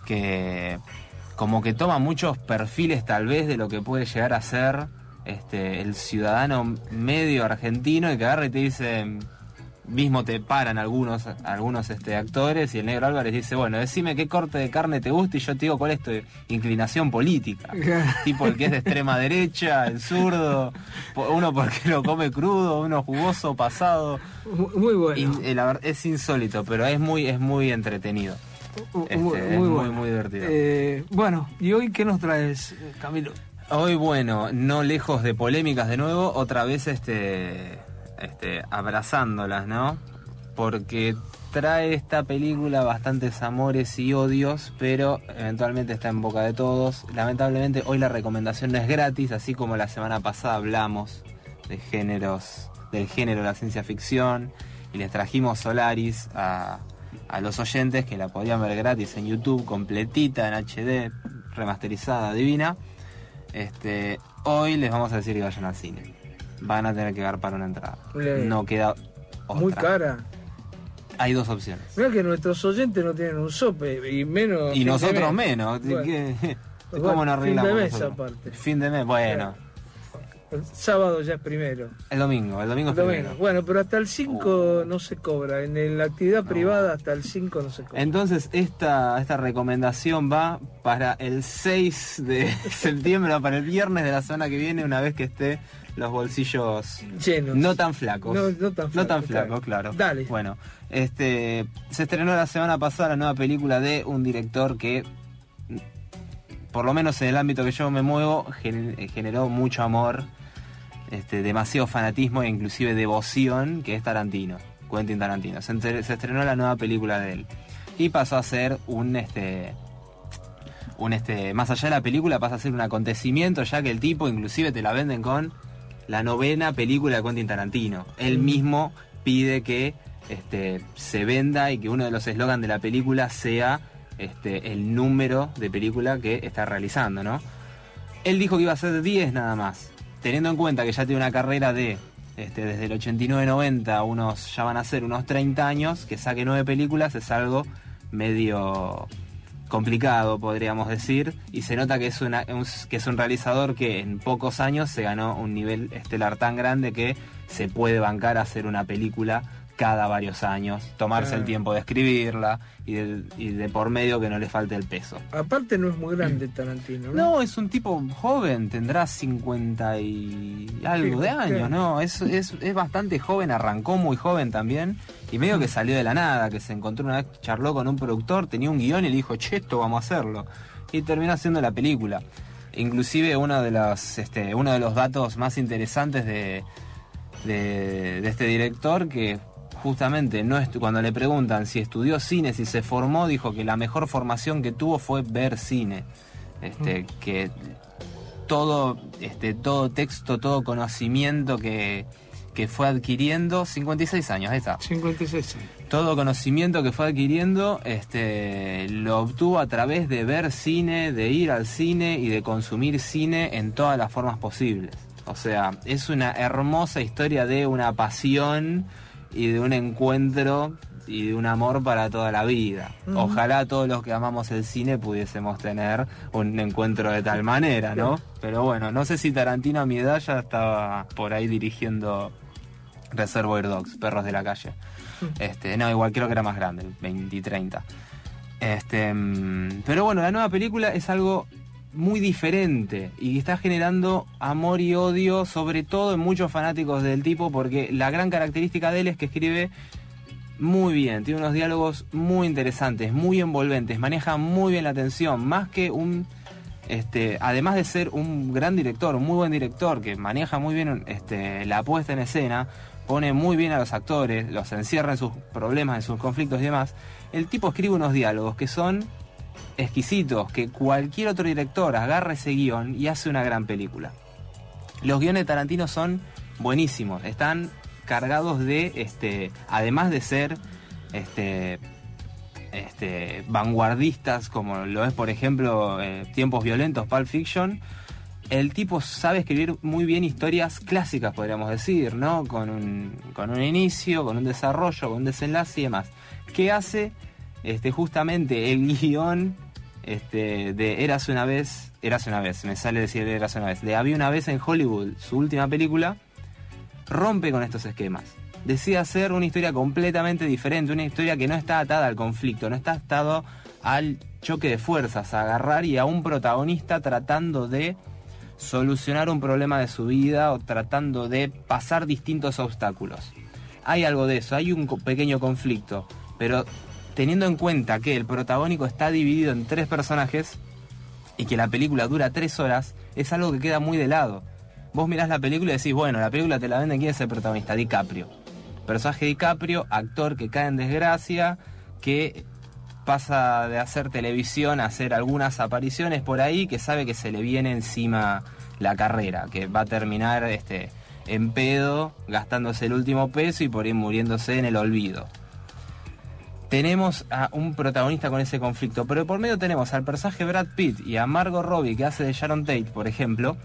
que como que toma muchos perfiles tal vez de lo que puede llegar a ser el ciudadano medio argentino, y que agarra y te dice, mismo te paran algunos actores, y el Negro Álvarez dice, bueno, decime qué corte de carne te gusta y yo te digo cuál es tu inclinación política. Tipo el que es de extrema derecha, el zurdo, uno porque lo come crudo, uno jugoso, pasado. Muy bueno. La verdad, es insólito, pero es muy entretenido. Muy divertido. Bueno, ¿y hoy qué nos traes, Camilo? Hoy, bueno, no lejos de polémicas de nuevo, otra vez abrazándolas, ¿no? Porque trae esta película bastantes amores y odios, pero eventualmente está en boca de todos. Lamentablemente hoy la recomendación no es gratis, así como la semana pasada hablamos del género de la ciencia ficción y les trajimos Solaris a los oyentes que la podían ver gratis en YouTube, completita en HD, remasterizada, divina. Hoy les vamos a decir que vayan al cine. Van a tener que garpar una entrada. No queda otra. Muy cara. Hay dos opciones. Mira que nuestros oyentes no tienen un sope, y menos. Y nosotros menos. Bueno. ¿Cómo nos arreglamos? Fin de mes nosotros? aparte. Fin de mes, bueno. El sábado ya es primero. El domingo es primero. Bueno, pero hasta el 5 no se cobra. En la actividad privada hasta el 5 no se cobra. Entonces esta recomendación va para el 6 de septiembre, para el viernes de la semana que viene, una vez que esté los bolsillos llenos. No tan flacos. No tan flacos, claro. Dale. Bueno, se estrenó la semana pasada la nueva película de un director que, por lo menos en el ámbito que yo me muevo, generó mucho amor, demasiado fanatismo e inclusive devoción, que es Tarantino, Quentin Tarantino. Se estrenó la nueva película de él y pasó a ser más allá de la película, pasa a ser un acontecimiento, ya que el tipo inclusive te la venden con la 9ª película de Quentin Tarantino. Él mismo pide que se venda y que uno de los eslogans de la película sea el número de película que está realizando, ¿no? Él dijo que iba a ser 10 nada más, teniendo en cuenta que ya tiene una carrera de desde el 89-90, ya van a ser unos 30 años, que saque 9 películas es algo medio complicado, podríamos decir, y se nota que es un realizador que en pocos años se ganó un nivel estelar tan grande que se puede bancar a hacer una película cada varios años, tomarse el tiempo de escribirla y de por medio que no le falte el peso. Aparte no es muy grande Tarantino, ¿no? No, es un tipo joven, tendrá 50 y algo de años, ¿no? Es bastante joven, arrancó muy joven también, y medio que salió de la nada, que se encontró una vez, charló con un productor, tenía un guión y le dijo, che, esto vamos a hacerlo. Y terminó haciendo la película. Inclusive uno de los datos más interesantes de este director, que justamente cuando le preguntan si estudió cine, si se formó, dijo que la mejor formación que tuvo fue ver cine. Que todo texto, todo conocimiento que fue adquiriendo, 56 años, ahí está. 56 años. Todo conocimiento que fue adquiriendo, lo obtuvo a través de ver cine, de ir al cine y de consumir cine en todas las formas posibles. O sea, es una hermosa historia de una pasión y de un encuentro y de un amor para toda la vida. Ojalá todos los que amamos el cine pudiésemos tener un encuentro de tal manera, ¿no? Pero bueno, no sé si Tarantino a mi edad ya estaba por ahí dirigiendo Reservoir Dogs, Perros de la Calle. No, igual creo que era más grande, 20 y 30. Pero bueno, la nueva película es algo muy diferente y está generando amor y odio, sobre todo en muchos fanáticos del tipo, porque la gran característica de él es que escribe muy bien, tiene unos diálogos muy interesantes, muy envolventes, maneja muy bien la atención, más que además de ser un gran director, un muy buen director que maneja muy bien la puesta en escena, pone muy bien a los actores, los encierra en sus problemas, en sus conflictos y demás. El tipo escribe unos diálogos que son exquisitos, que cualquier otro director agarra ese guión y hace una gran película. Los guiones de Tarantino son buenísimos, están cargados de, además de ser vanguardistas, como lo es por ejemplo Tiempos Violentos, Pulp Fiction, el tipo sabe escribir muy bien historias clásicas, podríamos decir, ¿no? Con un inicio, con un desarrollo, con un desenlace y demás. ¿Qué hace? Justamente el guión de Érase una vez, me sale decir Érase una vez, de Había una vez en Hollywood, su última película, rompe con estos esquemas. Decide hacer una historia completamente diferente, una historia que no está atada al conflicto, no está atado al choque de fuerzas, a agarrar y a un protagonista tratando de solucionar un problema de su vida o tratando de pasar distintos obstáculos. Hay algo de eso, hay un pequeño conflicto, pero teniendo en cuenta que el protagónico está dividido en 3 personajes y que la película dura 3 horas, es algo que queda muy de lado. Vos mirás la película y decís, bueno, la película te la venden, ¿quién es el protagonista? DiCaprio. Personaje DiCaprio, actor que cae en desgracia, que pasa de hacer televisión a hacer algunas apariciones por ahí, que sabe que se le viene encima la carrera, que va a terminar en pedo, gastándose el último peso y por ahí muriéndose en el olvido. Tenemos a un protagonista con ese conflicto, pero por medio tenemos al personaje Brad Pitt y a Margot Robbie, que hace de Sharon Tate, por ejemplo,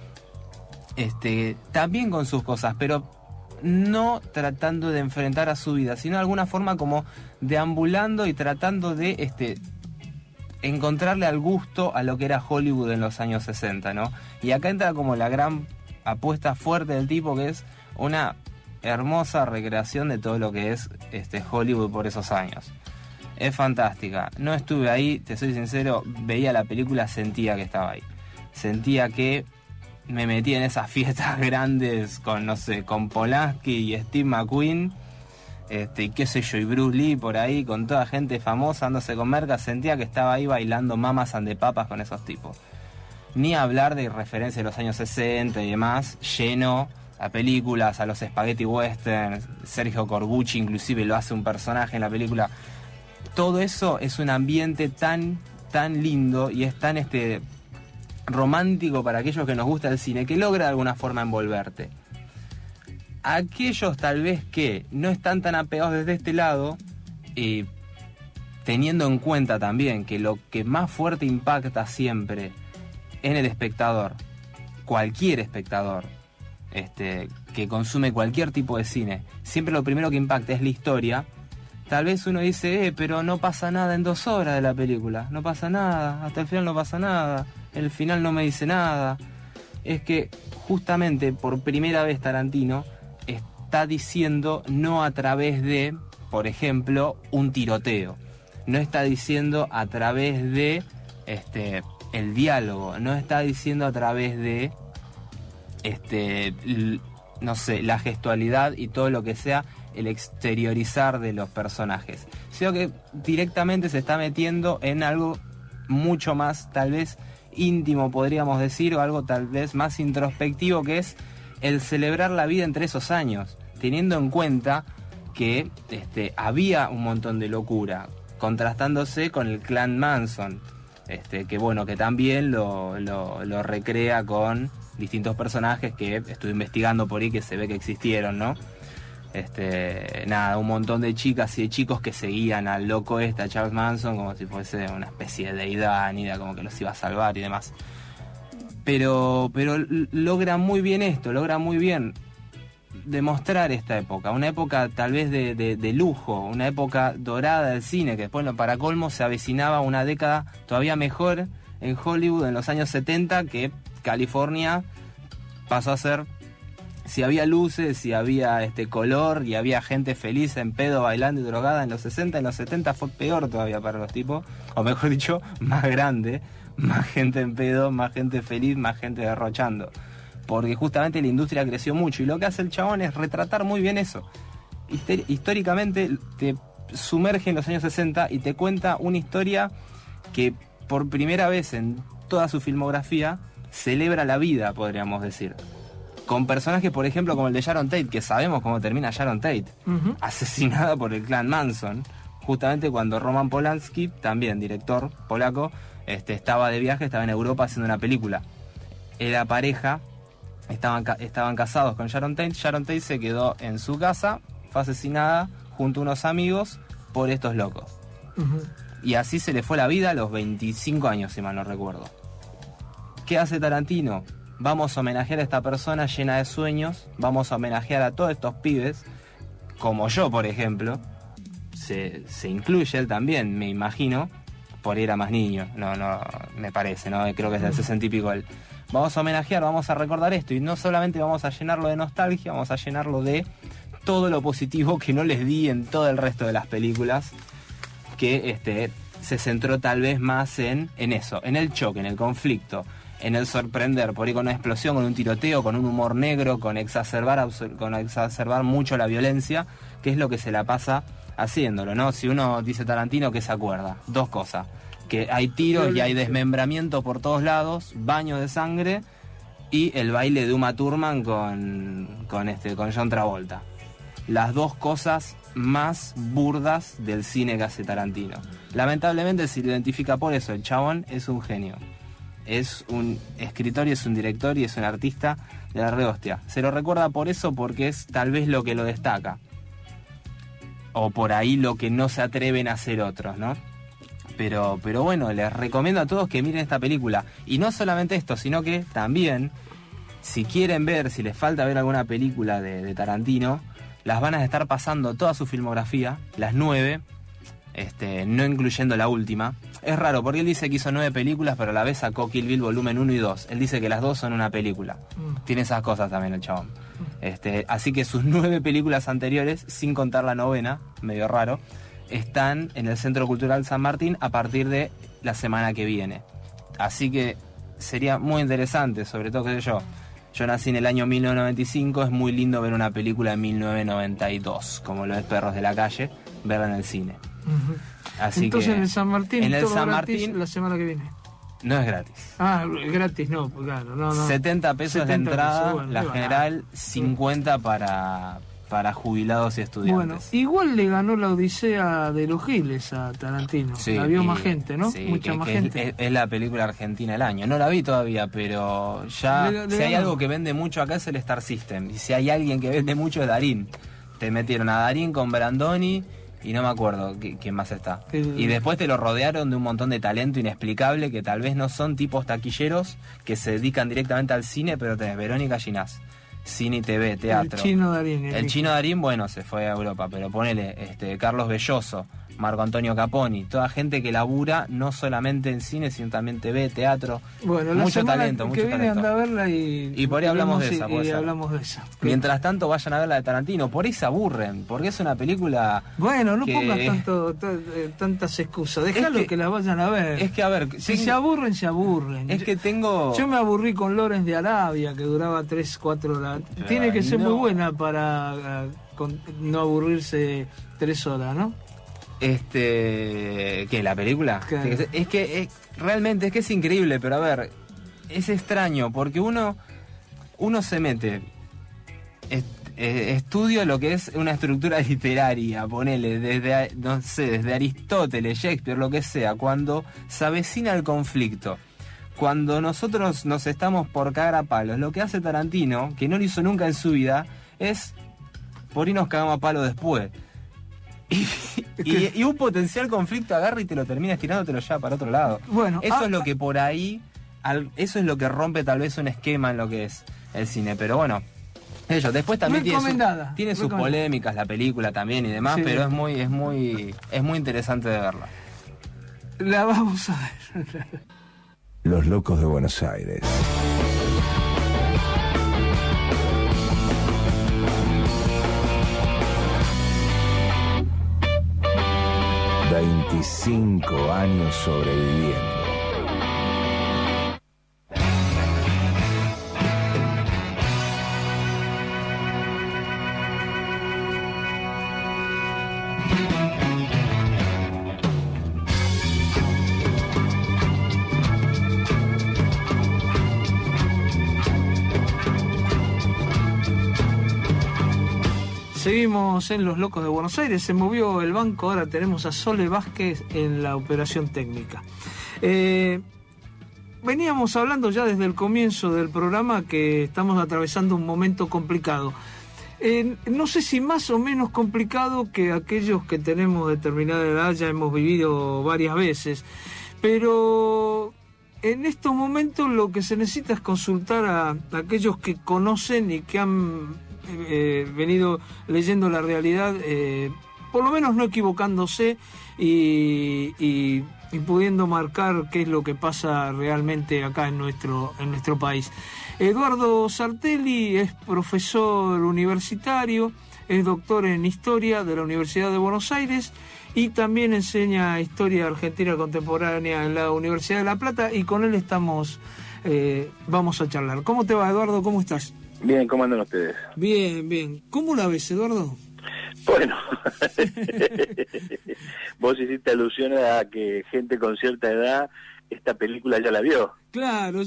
también con sus cosas, pero no tratando de enfrentar a su vida, sino de alguna forma como deambulando y tratando de encontrarle al gusto a lo que era Hollywood en los años 60, ¿no? Y acá entra como la gran apuesta fuerte del tipo, que es una hermosa recreación de todo lo que es Hollywood por esos años. Es fantástica. No estuve ahí, te soy sincero, veía la película, sentía que estaba ahí. Sentía que me metí en esas fiestas grandes con, no sé, con Polanski y Steve McQueen, y qué sé yo, y Bruce Lee por ahí, con toda gente famosa dándose con merca. Sentía que estaba ahí bailando Mamas and the Papas con esos tipos. Ni hablar de referencias de los años 60 y demás, lleno a películas, a los spaghetti western. Sergio Corbucci inclusive lo hace un personaje en la película. Todo eso es un ambiente tan lindo y es tan romántico para aquellos que nos gusta el cine, que logra de alguna forma envolverte. Aquellos tal vez que no están tan apegados desde este lado, teniendo en cuenta también que lo que más fuerte impacta siempre en el espectador, cualquier espectador que consume cualquier tipo de cine, siempre lo primero que impacta es la historia. Tal vez uno dice, pero no pasa nada en 2 horas de la película, no pasa nada, hasta el final no pasa nada, el final no me dice nada. Es que justamente por primera vez Tarantino está diciendo no a través de, por ejemplo, un tiroteo, no está diciendo a través de el diálogo, no está diciendo a través de no sé, la gestualidad y todo lo que sea el exteriorizar de los personajes, sino que directamente se está metiendo en algo mucho más, tal vez íntimo podríamos decir, o algo tal vez más introspectivo, que es el celebrar la vida entre esos años, teniendo en cuenta que había un montón de locura, contrastándose con el clan Manson, que bueno, que también lo recrea con distintos personajes que estuve investigando por ahí, que se ve que existieron, ¿no? Un montón de chicas y de chicos que seguían al loco a Charles Manson, como si fuese una especie de deidad, ni idea, como que los iba a salvar y demás. Pero logra muy bien esto, logra muy bien demostrar esta época, una época tal vez de lujo, una época dorada del cine, que después para colmo se avecinaba una década todavía mejor en Hollywood en los años 70, que California pasó a ser, si había luces, si había color y había gente feliz en pedo, bailando y drogada en los 60, en los 70 fue peor todavía para los tipos, o mejor dicho, más grande, más gente en pedo, más gente feliz, más gente derrochando, porque justamente la industria creció mucho y lo que hace el chabón es retratar muy bien eso. Históricamente te sumerge en los años 60 y te cuenta una historia que por primera vez en toda su filmografía celebra la vida, podríamos decir, con personajes, por ejemplo, como el de Sharon Tate, que sabemos cómo termina Sharon Tate, asesinada por el clan Manson, justamente cuando Roman Polanski, también director polaco, estaba de viaje, estaba en Europa haciendo una película. Era pareja, estaban casados con Sharon Tate se quedó en su casa, fue asesinada junto a unos amigos por estos locos. Y así se le fue la vida a los 25 años, si mal no recuerdo. ¿Qué hace Tarantino? Vamos a homenajear a esta persona llena de sueños, vamos a homenajear a todos estos pibes, como yo, por ejemplo, se incluye él también, me imagino, por ir a más niños, no, me parece, ¿no? Creo que es del 60 y pico. Vamos a homenajear, vamos a recordar esto, y no solamente vamos a llenarlo de nostalgia, vamos a llenarlo de todo lo positivo que no les di en todo el resto de las películas, que se centró tal vez más en eso, en el choque, en el conflicto, en el sorprender, por ahí con una explosión, con un tiroteo, con un humor negro, con exacerbar mucho la violencia, que es lo que se la pasa haciéndolo, ¿no? Si uno dice Tarantino, ¿qué se acuerda? Dos cosas: que hay tiros y hay desmembramiento por todos lados, baño de sangre, y el baile de Uma Thurman con John Travolta. Las dos cosas más burdas del cine que hace Tarantino. Lamentablemente se lo identifica por eso. El chabón es un genio, es un escritor y es un director y es un artista de la rehostia. Se lo recuerda por eso, porque es tal vez lo que lo destaca, o por ahí lo que no se atreven a hacer otros, ¿no? Pero bueno, les recomiendo a todos que miren esta película. Y no solamente esto, sino que también, si quieren ver, si les falta ver alguna película de Tarantino, las van a estar pasando toda su filmografía, las 9, no incluyendo la última. Es raro, porque él dice que hizo 9 películas, pero a la vez sacó Kill Bill volumen 1 y 2. Él dice que las 2 son una película. Tiene esas cosas también el chabón. Así que sus 9 películas anteriores, sin contar la novena, medio raro, están en el Centro Cultural San Martín a partir de la semana que viene. Así que sería muy interesante, sobre todo, qué sé yo nací en el año 1995, es muy lindo ver una película de 1992, como lo es Perros de la Calle, verla en el cine. Así entonces que, en el San Martín, en el todo San gratis Martín, la semana que viene. no es gratis. Gratis no, claro. No. 70 pesos la entrada, pesos, bueno, la general, 50 para jubilados y estudiantes. Bueno, igual le ganó la Odisea de los Giles a Tarantino. Sí, la vio más gente, ¿no? Sí, mucha más gente. Es la película argentina del año. No la vi todavía, pero ya si hay algo que vende mucho acá es el Star System. Y si hay alguien que vende mucho es Darín. Te metieron a Darín con Brandoni y no me acuerdo quién más está. Y después te lo rodearon de un montón de talento inexplicable que tal vez no son tipos taquilleros que se dedican directamente al cine, pero tenés Verónica Ginás, cine y TV, teatro. El Chino Darín. El Chino Darín, bueno, se fue a Europa, pero ponele Carlos Belloso, Marco Antonio Caponi, toda gente que labura no solamente en cine, sino también TV, teatro. Bueno, mucho talento, mucho talento. Anda a verla y por ahí hablamos de esa. Hablamos de esa. Mientras tanto vayan a ver la de Tarantino, por ahí se aburren, porque es una película. Bueno, no pongas tantas excusas, déjalo que la vayan a ver. Es que, a ver, si se aburren, se aburren. Es que yo me aburrí con Lawrence de Arabia, que duraba 3-4 horas. Tiene que ser muy buena para no aburrirse 3 horas, ¿no? ¿Qué? ¿La película? Claro. Realmente es increíble, pero a ver, es extraño, porque uno se mete, estudio lo que es una estructura literaria, ponele, desde Aristóteles, Shakespeare, lo que sea, cuando se avecina el conflicto, cuando nosotros nos estamos por cagar a palos, lo que hace Tarantino, que no lo hizo nunca en su vida, es por ahí nos cagamos a palo después. Y un potencial conflicto agarra y te lo termina estirando, te lo lleva para otro lado. Bueno, eso es lo que por ahí, eso es lo que rompe tal vez un esquema en lo que es el cine. Pero bueno, después también tiene sus polémicas la película también y demás, sí. Pero es muy interesante de verla. La vamos a ver. Los Locos de Buenos Aires. ...25 años sobreviviendo. Seguimos en Los Locos de Buenos Aires. Se movió el banco, ahora tenemos a Sole Vázquez en la operación técnica. Veníamos hablando ya desde el comienzo del programa que estamos atravesando un momento complicado. No sé si más o menos complicado que aquellos que tenemos determinada edad, ya hemos vivido varias veces, pero en estos momentos lo que se necesita es consultar a aquellos que conocen y que han venido leyendo la realidad por lo menos no equivocándose y pudiendo marcar qué es lo que pasa realmente acá en nuestro país. Eduardo Sartelli es profesor universitario, es doctor en Historia de la Universidad de Buenos Aires y también enseña Historia Argentina Contemporánea en la Universidad de La Plata, y con él vamos a charlar. ¿Cómo te va, Eduardo? ¿Cómo estás? Bien, ¿cómo andan ustedes? Bien, bien. ¿Cómo la ves, Eduardo? Bueno, vos hiciste alusión a que gente con cierta edad esta película ya la vio. Claro,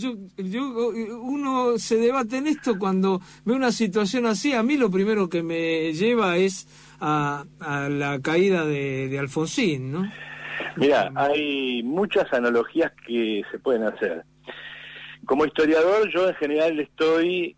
uno se debate en esto cuando ve una situación así. A mí lo primero que me lleva es a la caída de Alfonsín, ¿no? Mira, hay muchas analogías que se pueden hacer. Como historiador, yo en general estoy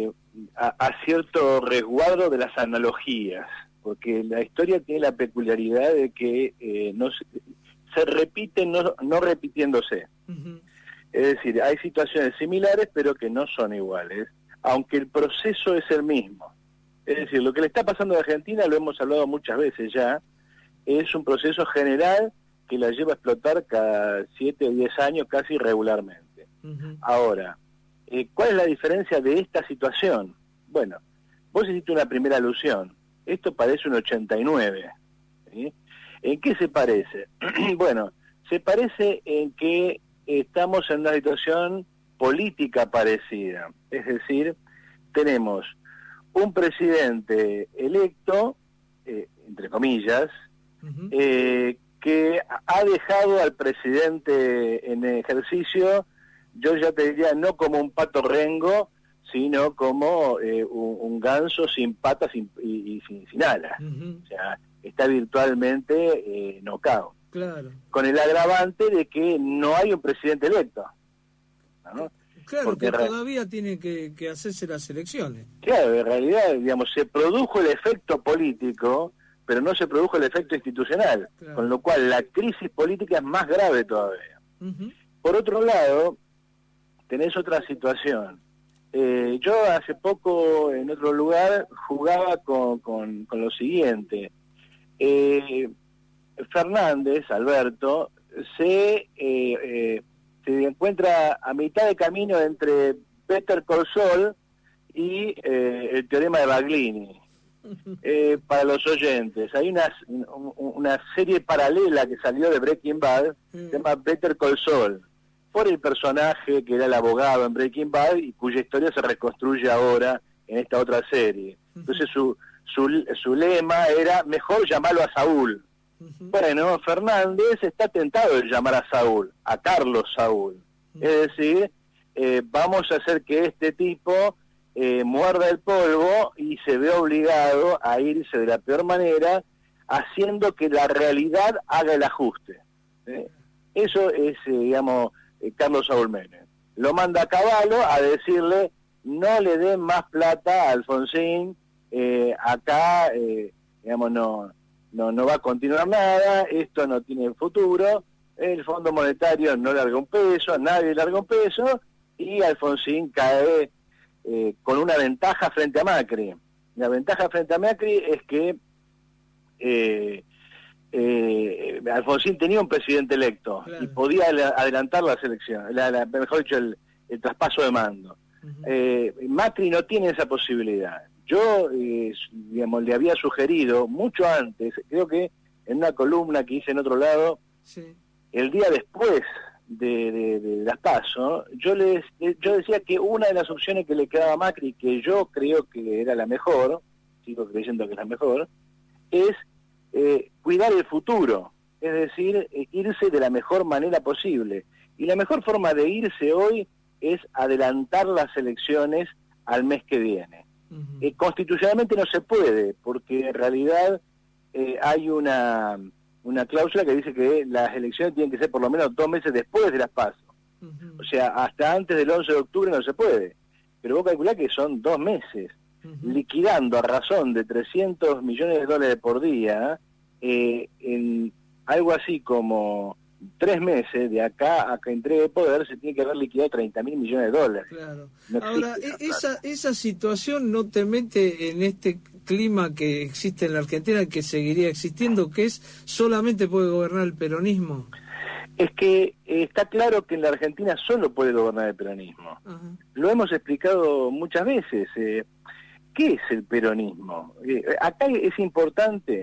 a cierto resguardo de las analogías, porque la historia tiene la peculiaridad de que no se repiten, no repitiéndose. Uh-huh. Es decir, hay situaciones similares, pero que no son iguales, aunque el proceso es el mismo. Es decir, lo que le está pasando a Argentina, lo hemos hablado muchas veces ya, es un proceso general que la lleva a explotar cada 7 o 10 años casi regularmente. Uh-huh. Ahora, ¿cuál es la diferencia de esta situación? Bueno, vos hiciste una primera alusión. Esto parece un 89. ¿Sí? ¿En qué se parece? Bueno, se parece en que estamos en una situación política parecida. Es decir, tenemos un presidente electo, entre comillas, uh-huh, que ha dejado al presidente en ejercicio, yo ya te diría, no como un pato rengo, sino como un ganso sin patas y sin alas. Uh-huh. O sea, está virtualmente knockout. Claro. Con el agravante de que no hay un presidente electo, ¿no? Claro, porque todavía tiene que hacerse las elecciones. Claro, en realidad, digamos, se produjo el efecto político, pero no se produjo el efecto institucional, claro, con lo cual la crisis política es más grave todavía. Uh-huh. Por otro lado, tenés otra situación. Yo hace poco en otro lugar jugaba con lo siguiente. Fernández, Alberto, se encuentra a mitad de camino entre Better Call Saul y el teorema de Baglini. Para los oyentes, hay una serie paralela que salió de Breaking Bad, se llama Better Call Saul, por el personaje que era el abogado en Breaking Bad y cuya historia se reconstruye ahora en esta otra serie. Entonces su lema era, mejor llamarlo a Saúl. Uh-huh. Bueno, Fernández está tentado de llamar a Saúl, a Carlos Saúl. Uh-huh. Es decir, vamos a hacer que este tipo muerda el polvo y se ve obligado a irse de la peor manera, haciendo que la realidad haga el ajuste. Eso es, digamos, Carlos Saúl Menem. Lo manda a Cavallo a decirle, no le den más plata a Alfonsín, acá, digamos, no va a continuar nada, esto no tiene futuro, el Fondo Monetario no larga un peso, nadie larga un peso, y Alfonsín cae con una ventaja frente a Macri. La ventaja frente a Macri es que Alfonsín tenía un presidente electo, claro, y podía adelantar las elecciones, mejor dicho, el traspaso de mando. Uh-huh. Macri no tiene esa posibilidad. Yo, digamos, le había sugerido mucho antes, creo que en una columna que hice en otro lado, sí, el día después de las PASO, yo decía que una de las opciones que le quedaba a Macri, que yo creo que era la mejor, sigo creyendo que es la mejor, es cuidar el futuro, es decir, irse de la mejor manera posible. Y la mejor forma de irse hoy es adelantar las elecciones al mes que viene. Uh-huh. Constitucionalmente no se puede, porque en realidad hay una cláusula que dice que las elecciones tienen que ser por lo menos 2 meses después de las PASO. Uh-huh. O sea, hasta antes del 11 de octubre no se puede. Pero vos calculás que son 2 meses. Uh-huh. Liquidando a razón de $300 millones por día, en algo así como 3 meses de acá a que entregue poder se tiene que haber liquidado 30.000 millones de dólares. Claro. No Ahora, existe esa situación no te mete en este clima que existe en la Argentina, que seguiría existiendo, que es solamente puede gobernar el peronismo. Es que está claro que en la Argentina solo puede gobernar el peronismo. Ajá. Lo hemos explicado muchas veces. ¿Qué es el peronismo? Acá es importante,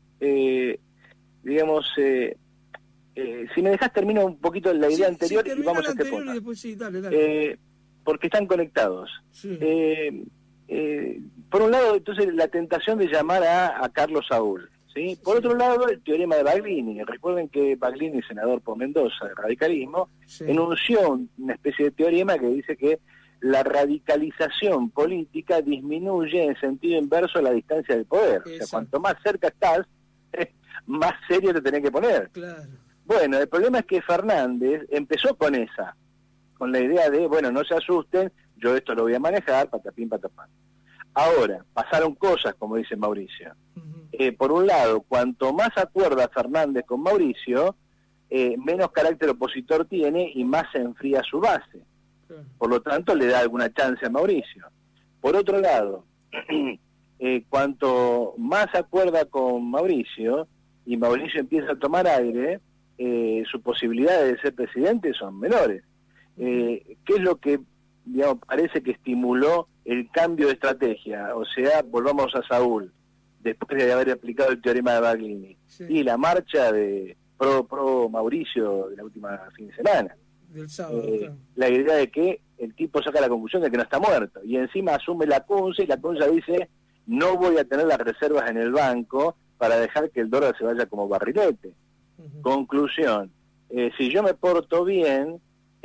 si me dejas termino un poquito la idea anterior y vamos a este punto. Y después, sí, dale. Porque están conectados. Sí. Por un lado, entonces, la tentación de llamar a Carlos Saúl. ¿sí? Por otro lado, el teorema de Baglini. Recuerden que Baglini, senador por Mendoza, del radicalismo, Sí. enunció una especie de teorema que dice que la radicalización política disminuye en sentido inverso a la distancia del poder. O sea, cuanto más cerca estás, más serio te tenés que poner. Claro. Bueno, el problema es que Fernández empezó con la idea de, bueno, no se asusten, yo esto lo voy a manejar, patapín, patapán. Ahora, pasaron cosas, como dice Mauricio. Por un lado, cuanto más acuerda Fernández con Mauricio, menos carácter opositor tiene y más se enfría su base. Por lo tanto, le da alguna chance a Mauricio. Por otro lado, cuanto más acuerda con Mauricio y Mauricio empieza a tomar aire, sus posibilidades de ser presidente son menores. ¿Qué es lo que, digamos, parece que estimuló el cambio de estrategia? O sea, volvamos a Saúl, después de haber aplicado el teorema de Baglini, Sí. y la marcha de pro Mauricio de la última fin de semana. Del sábado, claro. La idea de que el tipo saca la conclusión de que no está muerto, y encima asume la CUNCE, y la CUNCE dice, no voy a tener las reservas en el banco para dejar que el dólar se vaya como barrilete. Conclusión, si yo me porto bien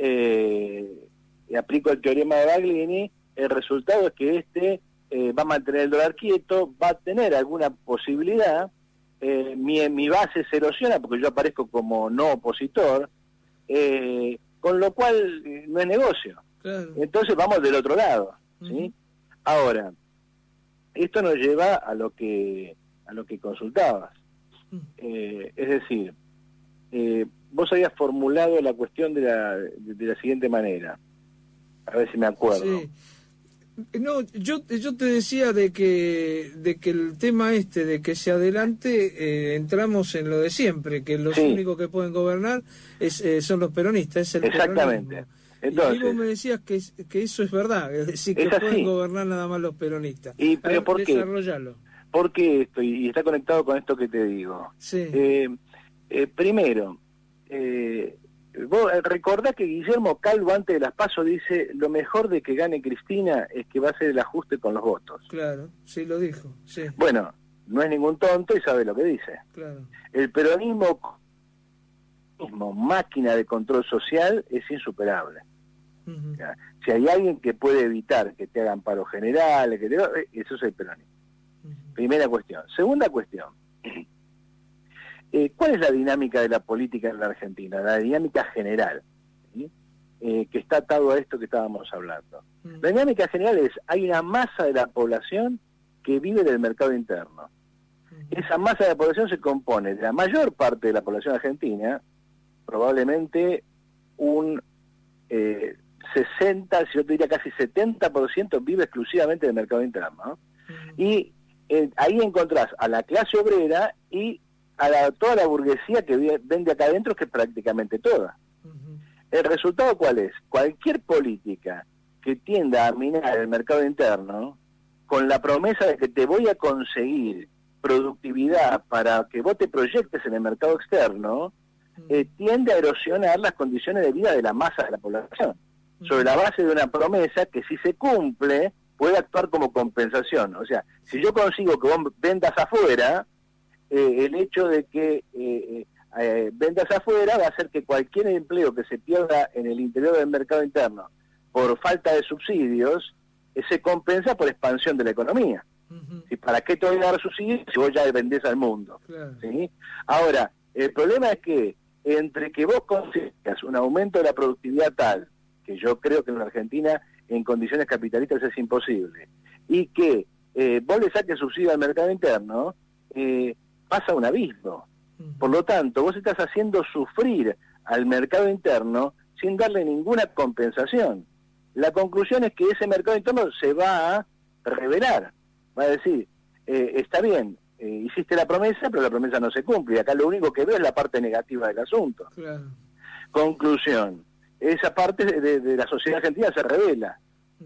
y aplico el teorema de Baglini, el resultado es que va a mantener el dólar quieto, va a tener alguna posibilidad, mi base se erosiona porque yo aparezco como no opositor, con lo cual no es negocio. Claro. Entonces vamos del otro lado, ¿sí? Ahora, esto nos lleva a lo que consultabas. Es decir, vos habías formulado la cuestión de la siguiente manera. A ver si me acuerdo. Sí. No, yo te decía de que el tema de que se adelante, entramos en lo de siempre, que los Sí. únicos que pueden gobernar son los peronistas, es el Exactamente. peronismo. Entonces, y vos me decías que eso es verdad, es decir, que es así. pueden gobernar nada más los peronistas. ¿Y A pero ver, por qué? desarrollalo. ¿Por qué esto? Y está conectado con esto que te digo. Sí. Primero, vos recordá que Guillermo Calvo antes de las PASO dice, lo mejor de que gane Cristina es que va a ser el ajuste con los votos. Claro, sí lo dijo, sí, Bueno, no es ningún tonto y sabe lo que dice. claro. El peronismo, máquina de control social, es insuperable. Ujú. ¿Ya? Si hay alguien que puede evitar que te hagan paros generales, eso es el peronismo. Primera cuestión. Segunda cuestión. ¿Cuál es la dinámica de la política en la Argentina? La dinámica general, ¿sí? Que está atado a esto que estábamos hablando. La dinámica general es, hay una masa de la población que vive del mercado interno. Esa masa de la población se compone de la mayor parte de la población argentina, probablemente un 60, si yo te diría casi 70% vive exclusivamente del mercado interno. Y ahí encontrás a la clase obrera y a toda la burguesía que vende acá adentro, que es prácticamente toda. ¿El resultado cuál es? Cualquier política que tienda a minar el mercado interno, con la promesa de que te voy a conseguir productividad para que vos te proyectes en el mercado externo, tiende a erosionar las condiciones de vida de la masa de la población, sobre la base de una promesa que, si se cumple, puede actuar como compensación. O sea, si yo consigo que vos vendas afuera, el hecho de que vendas afuera va a hacer que cualquier empleo que se pierda en el interior del mercado interno por falta de subsidios, se compensa por expansión de la economía. ¿Sí? ¿Para qué te voy a dar subsidios si vos ya vendés al mundo? Claro. ¿Sí? Ahora, el problema es que entre que vos consigas un aumento de la productividad tal, que yo creo que en la Argentina en condiciones capitalistas es imposible, y que vos le saques subsidio al mercado interno, pasa un abismo. Por lo tanto, vos estás haciendo sufrir al mercado interno sin darle ninguna compensación. La conclusión es que ese mercado interno se va a revelar, va a decir, está bien, hiciste la promesa, pero la promesa no se cumple, y acá lo único que veo es la parte negativa del asunto. Claro. Conclusión, esa parte de la sociedad argentina se revela.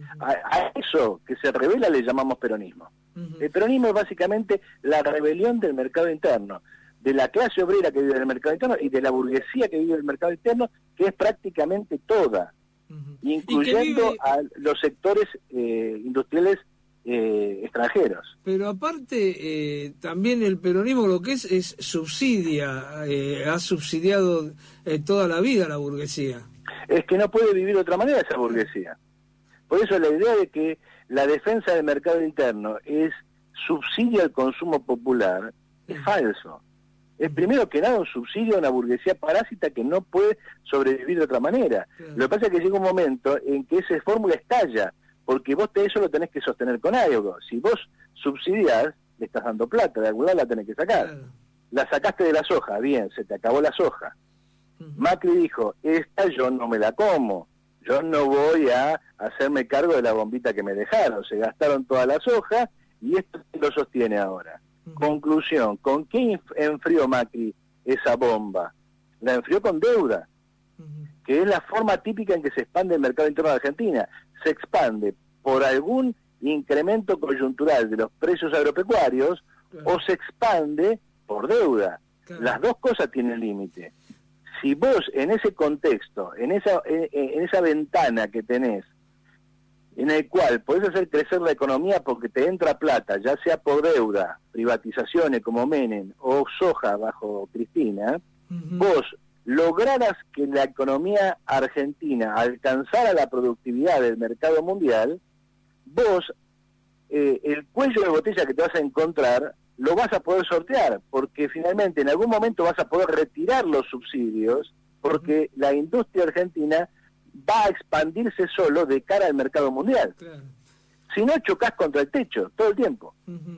A eso que se revela le llamamos peronismo. El peronismo es básicamente la rebelión del mercado interno, de la clase obrera que vive en el mercado interno y de la burguesía que vive en el mercado interno, que es prácticamente toda, incluyendo a los sectores industriales extranjeros. Pero aparte, también el peronismo lo que es subsidia, ha subsidiado toda la vida a la burguesía. Es que no puede vivir de otra manera esa burguesía. Por eso la idea de que la defensa del mercado interno es subsidio al consumo popular es falso. Es primero que nada un subsidio a una burguesía parásita que no puede sobrevivir de otra manera. Lo que pasa es que llega un momento en que esa fórmula estalla, porque vos eso lo tenés que sostener con algo. Si vos subsidiás, le estás dando plata, de algún lado la tenés que sacar. La sacaste de la soja, bien, se te acabó la soja. Macri dijo, esta yo no me la como, yo no voy a hacerme cargo de la bombita que me dejaron, se gastaron toda la soja y esto lo sostiene ahora. Conclusión, ¿con qué enfrió Macri esa bomba? La enfrió con deuda, que es la forma típica en que se expande el mercado interno de Argentina. Se expande por algún incremento coyuntural de los precios agropecuarios o se expande por deuda. Las dos cosas tienen límite. Si vos en ese contexto, en esa ventana que tenés, en el cual podés hacer crecer la economía porque te entra plata, ya sea por deuda, privatizaciones como Menem o soja bajo Cristina, vos lograras que la economía argentina alcanzara la productividad del mercado mundial, vos el cuello de botella que te vas a encontrar lo vas a poder sortear, porque finalmente en algún momento vas a poder retirar los subsidios, porque la industria argentina va a expandirse solo de cara al mercado mundial. Si no, chocás contra el techo todo el tiempo.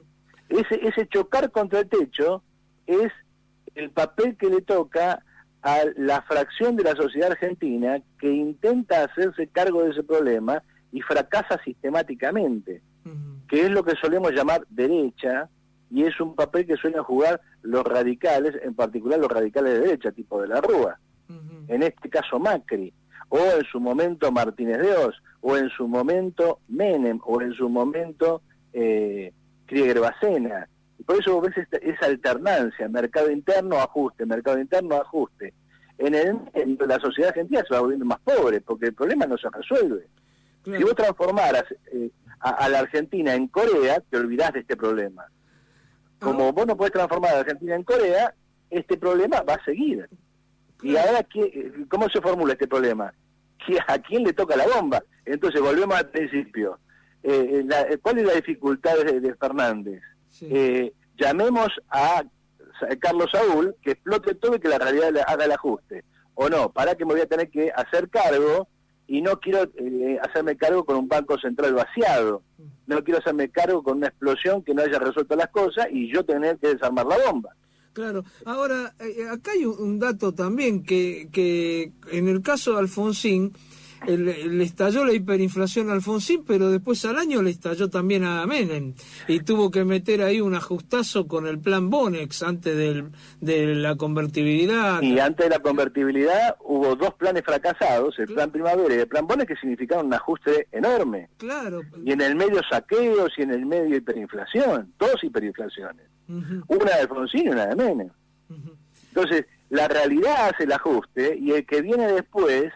Ese chocar contra el techo es el papel que le toca a la fracción de la sociedad argentina que intenta hacerse cargo de ese problema y fracasa sistemáticamente, que es lo que solemos llamar derecha, y es un papel que suelen jugar los radicales, en particular los radicales de derecha, tipo de la Rúa, en este caso Macri, o en su momento Martínez de Oz, o en su momento Menem, o en su momento Krieger Bacena. Y por eso vos ves esa alternancia, mercado interno, ajuste, mercado interno, ajuste. En la sociedad argentina se va volviendo más pobre, porque el problema no se resuelve. Si vos transformaras a la Argentina en Corea, te olvidás de este problema. Como vos no podés transformar a la Argentina en Corea, este problema va a seguir. Y ahora, ¿cómo se formula este problema? ¿A quién le toca la bomba? Entonces, volvemos al principio. ¿Cuál es la dificultad de Fernández? Llamemos a Carlos Saúl, que explote todo y que la realidad le haga el ajuste. O no, para que me voy a tener que hacer cargo, y no quiero hacerme cargo con un banco central vaciado. No quiero hacerme cargo con una explosión que no haya resuelto las cosas y yo tener que desarmar la bomba. Claro. Ahora, acá hay un dato también, que en el caso de Alfonsín, le estalló la hiperinflación a Alfonsín, pero después al año le estalló también a Menem, y tuvo que meter ahí un ajustazo con el plan Bonex antes de la convertibilidad. Y antes de la convertibilidad hubo dos planes fracasados, el plan Primavera y el plan Bonex, que significaron un ajuste enorme. Claro. Y en el medio saqueos y en el medio hiperinflación, dos hiperinflaciones. Una de Alfonsín y una de Menem. Entonces, la realidad hace el ajuste y el que viene después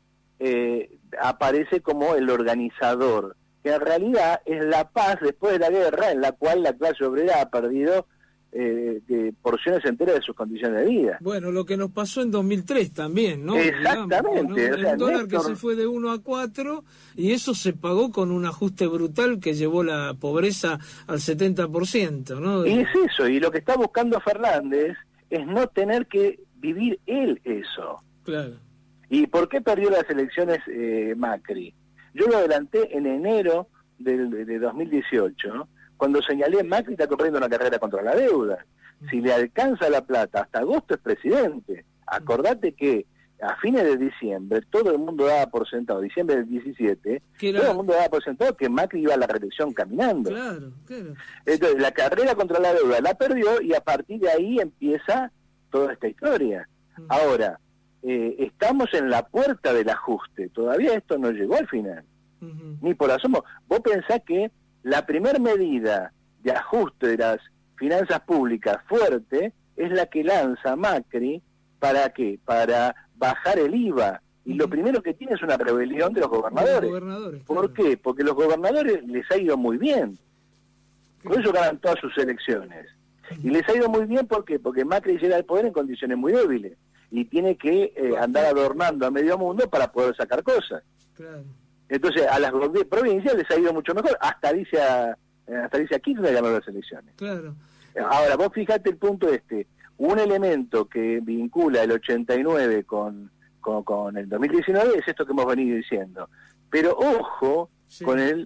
aparece como el organizador, que en realidad es la paz después de la guerra, en la cual la clase obrera ha perdido porciones enteras de sus condiciones de vida. Bueno, lo que nos pasó en 2003 también, ¿no? Exactamente. Digamos, ¿no? El dólar que se fue de 1 a 4, y eso se pagó con un ajuste brutal que llevó la pobreza al 70%, ¿no? Y es eso, y lo que está buscando Fernández es no tener que vivir él eso. Claro. ¿Y por qué perdió las elecciones Macri? Yo lo adelanté en enero de 2018, ¿no? Cuando señalé Macri está corriendo una carrera contra la deuda. Si le alcanza la plata, hasta agosto es presidente. Acordate que a fines de diciembre todo el mundo daba por sentado, diciembre del 17, todo el mundo daba por sentado que Macri iba a la reelección caminando. Claro. Entonces la carrera contra la deuda la perdió y a partir de ahí empieza toda esta historia. Ahora, estamos en la puerta del ajuste, todavía esto no llegó al final, ni por asomo. Vos pensás que la primer medida de ajuste de las finanzas públicas fuerte es la que lanza Macri. ¿Para qué? Para bajar el IVA. Y lo primero que tiene es una rebelión de los gobernadores. ¿Por qué? Porque los gobernadores les ha ido muy bien. Por eso ganan todas sus elecciones. Y les ha ido muy bien, ¿por qué? Porque Macri llega al poder en condiciones muy débiles. Y tiene que andar adornando a medio mundo para poder sacar cosas. Entonces, a las provincias les ha ido mucho mejor. Hasta Alicia Kirchner ganó las elecciones. Ahora, vos fijate el punto un elemento que vincula el 89 con el 2019 es esto que hemos venido diciendo. Pero ojo con el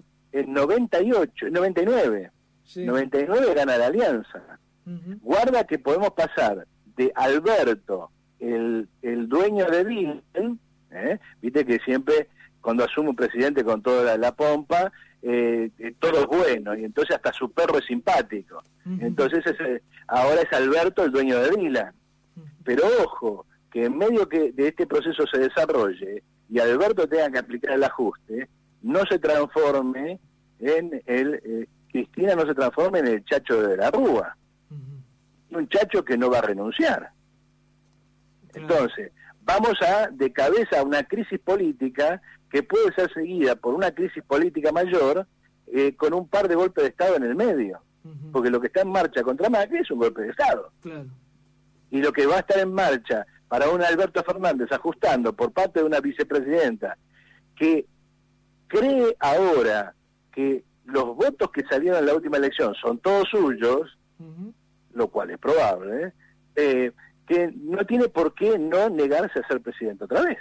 99. 99 gana la Alianza. Guarda que podemos pasar de Alberto, el dueño de Villen, viste que siempre cuando asume un presidente con toda la pompa, todo es bueno, y entonces hasta su perro es simpático. Entonces ahora es Alberto el dueño de Dylan. Pero ojo, que en medio de este proceso se desarrolle y Alberto tenga que aplicar el ajuste, no se transforme en Cristina no se transforme en el chacho de la Rúa. Un chacho que no va a renunciar. Entonces, vamos de cabeza a una crisis política que puede ser seguida por una crisis política mayor con un par de golpes de Estado en el medio. Porque lo que está en marcha contra Macri es un golpe de Estado. Y lo que va a estar en marcha para un Alberto Fernández ajustando por parte de una vicepresidenta que cree ahora que los votos que salieron en la última elección son todos suyos, lo cual es probable, que no tiene por qué no negarse a ser presidente otra vez.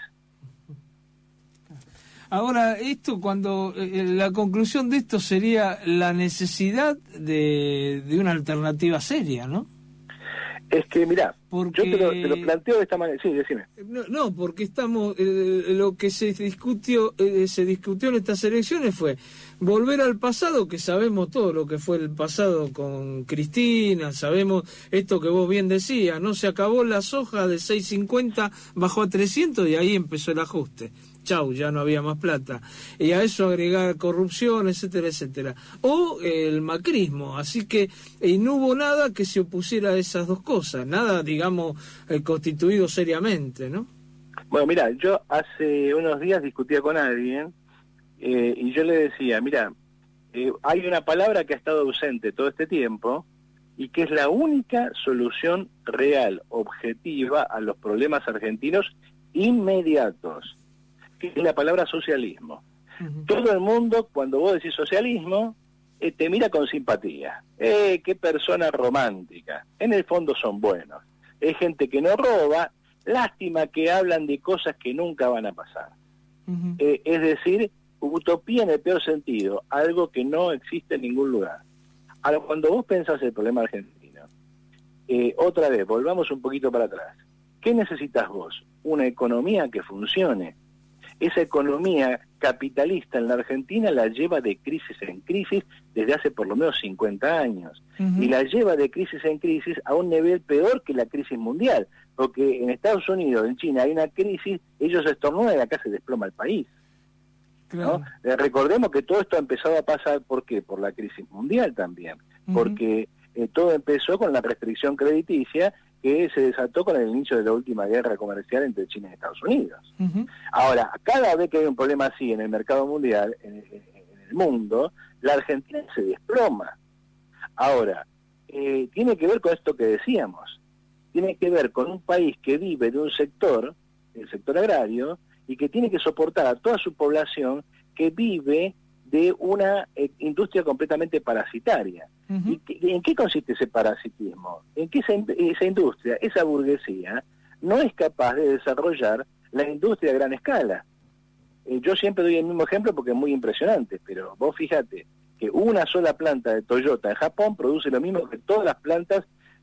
Ahora, esto cuando la conclusión de esto sería la necesidad de una alternativa seria, ¿no? Es que, mirá, porque yo te lo planteo de esta manera. Sí, decime. No, porque estamos lo que se discutió en estas elecciones fue volver al pasado, que sabemos todo lo que fue el pasado con Cristina, sabemos esto que vos bien decías, ¿no? Se acabó la soja de 6.50, bajó a 300 y ahí empezó el ajuste. Chau, ya no había más plata. Y a eso agregar corrupción, etcétera, etcétera. O el macrismo. Así que no hubo nada que se opusiera a esas dos cosas. Nada, digamos, constituido seriamente, ¿no? Bueno, mira, yo hace unos días discutía con alguien y yo le decía, mira, hay una palabra que ha estado ausente todo este tiempo y que es la única solución real, objetiva a los problemas argentinos inmediatos, que es la palabra socialismo. Todo el mundo, cuando vos decís socialismo, te mira con simpatía. Qué persona romántica. En el fondo son buenos. Es gente que no roba, lástima que hablan de cosas que nunca van a pasar. Es decir, utopía en el peor sentido, algo que no existe en ningún lugar. Ahora, cuando vos pensás el problema argentino, otra vez, volvamos un poquito para atrás. ¿Qué necesitas vos? Una economía que funcione. Esa economía capitalista en la Argentina la lleva de crisis en crisis desde hace por lo menos 50 años. Y la lleva de crisis en crisis a un nivel peor que la crisis mundial. Porque en Estados Unidos, en China, hay una crisis, ellos estornudan y acá se desploma el país. ¿No? Recordemos que todo esto ha empezado a pasar, ¿por qué? Por la crisis mundial también. Porque todo empezó con la restricción crediticia que se desató con el inicio de la última guerra comercial entre China y Estados Unidos. Ahora, cada vez que hay un problema así en el mercado mundial, en el mundo, la Argentina se desploma. Ahora, tiene que ver con esto que decíamos. Tiene que ver con un país que vive de un sector, el sector agrario, y que tiene que soportar a toda su población que vive de una industria completamente parasitaria. ¿Y en qué consiste ese parasitismo? En que esa industria, esa burguesía, no es capaz de desarrollar la industria a gran escala. Yo siempre doy el mismo ejemplo porque es muy impresionante, pero vos fíjate que una sola planta de Toyota en Japón produce lo mismo que todas las plantas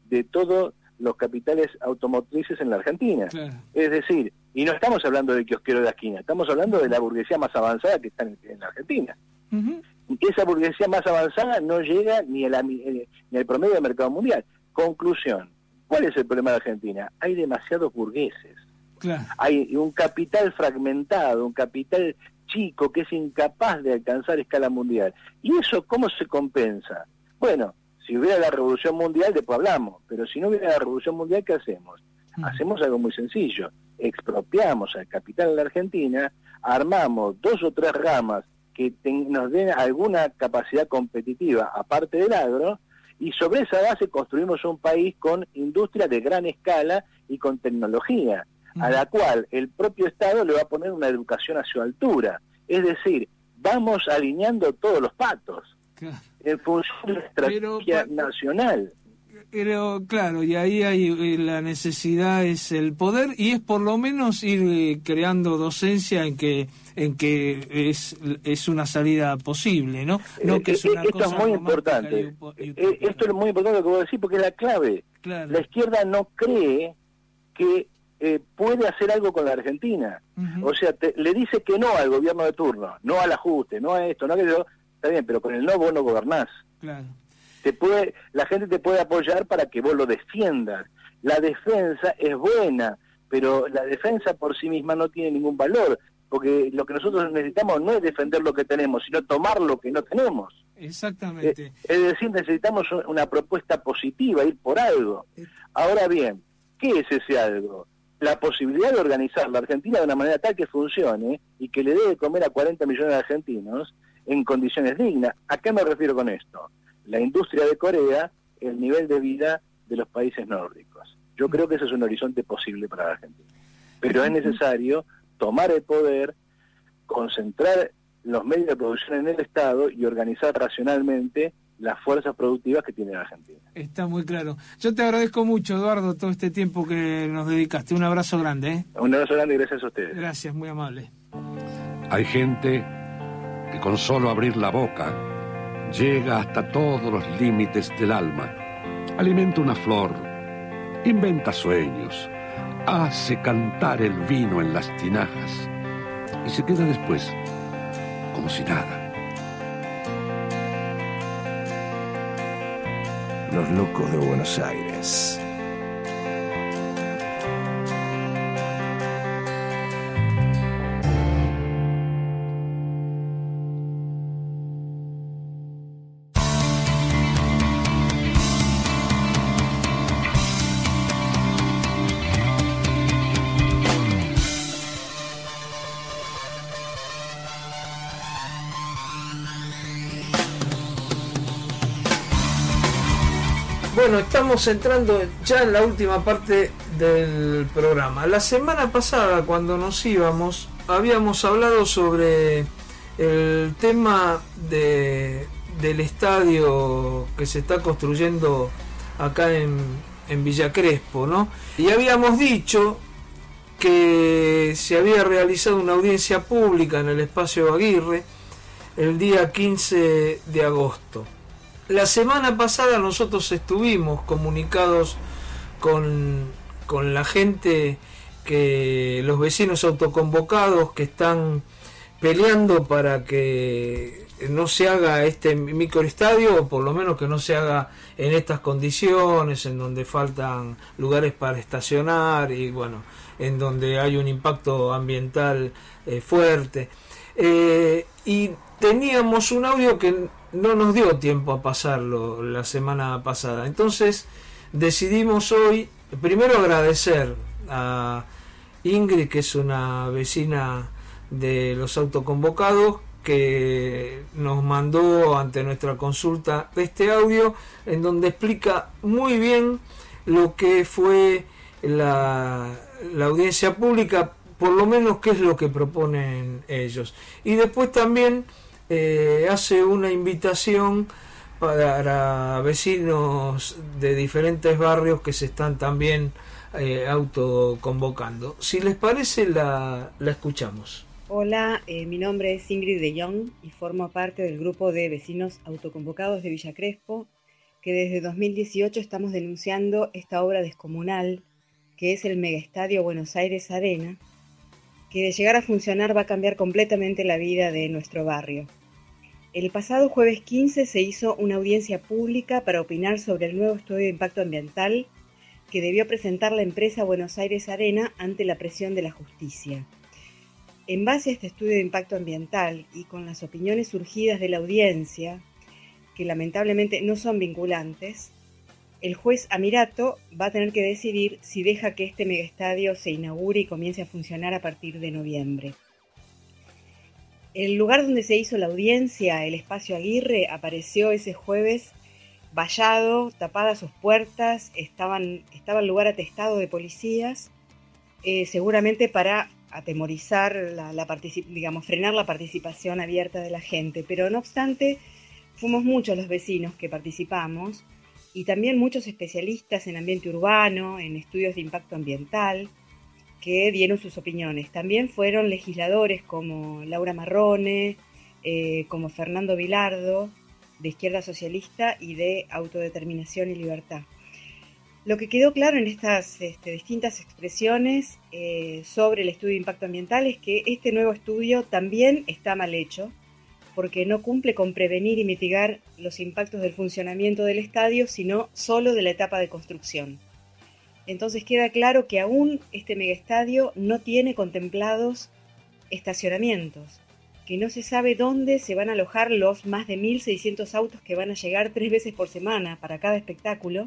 de todos los capitales automotrices en la Argentina. Claro. Es decir, y no estamos hablando del kiosquero de la esquina, estamos hablando de la burguesía más avanzada que está en la Argentina. Ujú. Y esa burguesía más avanzada no llega ni al promedio del mercado mundial. Conclusión, ¿cuál es el problema de Argentina? Hay demasiados burgueses. Claro. Hay un capital fragmentado, un capital chico que es incapaz de alcanzar escala mundial. ¿Y eso cómo se compensa? Bueno, si hubiera la revolución mundial, después hablamos, pero si no hubiera la revolución mundial, ¿qué hacemos? Hacemos algo muy sencillo, expropiamos al capital de la Argentina, armamos 2 o 3 ramas que nos den alguna capacidad competitiva aparte del agro, y sobre esa base construimos un país con industria de gran escala y con tecnología, a la cual el propio Estado le va a poner una educación a su altura. Es decir, vamos alineando todos los patos Claro. en función de la estrategia nacional. Pero claro, y ahí hay la necesidad, es el poder, y es por lo menos ir creando docencia en que es una salida posible, ¿no? No que es una esto cosa es muy romántica importante. y utópica. Esto es muy importante lo que voy a decir porque es la clave. Claro. La izquierda no cree que puede hacer algo con la Argentina. Ujú. O sea, le dice que no al gobierno de turno, no al ajuste, no a esto, no a aquello. Está bien, pero con el no vos no gobernás. Claro. La gente te puede apoyar para que vos lo defiendas. La defensa es buena, pero la defensa por sí misma no tiene ningún valor, porque lo que nosotros necesitamos no es defender lo que tenemos, sino tomar lo que no tenemos. Exactamente. Es decir, necesitamos una propuesta positiva, ir por algo. Ahora bien, ¿qué es ese algo? La posibilidad de organizar la Argentina de una manera tal que funcione y que le dé de comer a 40 millones de argentinos en condiciones dignas. ¿A qué me refiero con esto? La industria de Corea, el nivel de vida de los países nórdicos. Yo creo que ese es un horizonte posible para la Argentina. Pero es necesario tomar el poder, concentrar los medios de producción en el Estado y organizar racionalmente las fuerzas productivas que tiene la Argentina. Está muy claro. Yo te agradezco mucho, Eduardo, todo este tiempo que nos dedicaste. Un abrazo grande, ¿eh? Un abrazo grande y gracias a ustedes. Gracias, muy amable. Hay gente que con solo abrir la boca llega hasta todos los límites del alma, alimenta una flor, inventa sueños, hace cantar el vino en las tinajas y se queda después como si nada. Los locos de Buenos Aires. Bueno, estamos entrando ya en la última parte del programa. La semana pasada, cuando nos íbamos, habíamos hablado sobre el tema del estadio que se está construyendo acá en Villa Crespo, ¿no? Y habíamos dicho que se había realizado una audiencia pública en el espacio Aguirre el día 15 de agosto. La semana pasada nosotros estuvimos comunicados con la gente, los vecinos autoconvocados que están peleando para que no se haga este microestadio, o por lo menos que no se haga en estas condiciones, en donde faltan lugares para estacionar y bueno, en donde hay un impacto ambiental fuerte. Y teníamos un audio que no nos dio tiempo a pasarlo la semana pasada. Entonces decidimos hoy, primero agradecer a Ingrid, que es una vecina de los autoconvocados, que nos mandó ante nuestra consulta este audio, en donde explica muy bien lo que fue la audiencia pública, por lo menos qué es lo que proponen ellos. Y después también hace una invitación para vecinos de diferentes barrios que se están también autoconvocando. Si les parece, la escuchamos. Hola, mi nombre es Ingrid de Jong y formo parte del grupo de vecinos autoconvocados de Villa Crespo, que desde 2018 estamos denunciando esta obra descomunal, que es el megaestadio Buenos Aires Arena, que de llegar a funcionar va a cambiar completamente la vida de nuestro barrio. El pasado jueves 15 se hizo una audiencia pública para opinar sobre el nuevo estudio de impacto ambiental que debió presentar la empresa Buenos Aires Arena ante la presión de la justicia. En base a este estudio de impacto ambiental y con las opiniones surgidas de la audiencia, que lamentablemente no son vinculantes, el juez Amirato va a tener que decidir si deja que este megaestadio se inaugure y comience a funcionar a partir de noviembre. El lugar donde se hizo la audiencia, el Espacio Aguirre, apareció ese jueves vallado, tapadas sus puertas, estaba el lugar atestado de policías, seguramente para atemorizar, frenar la participación abierta de la gente. Pero no obstante, fuimos muchos los vecinos que participamos y también muchos especialistas en ambiente urbano, en estudios de impacto ambiental, que dieron sus opiniones. También fueron legisladores como Laura Marrone, como Fernando Vilardo, de Izquierda Socialista y de Autodeterminación y Libertad. Lo que quedó claro en estas distintas expresiones sobre el estudio de impacto ambiental es que este nuevo estudio también está mal hecho, porque no cumple con prevenir y mitigar los impactos del funcionamiento del estadio, sino solo de la etapa de construcción. Entonces queda claro que aún este megaestadio no tiene contemplados estacionamientos, que no se sabe dónde se van a alojar los más de 1.600 autos que van a llegar 3 veces por semana para cada espectáculo,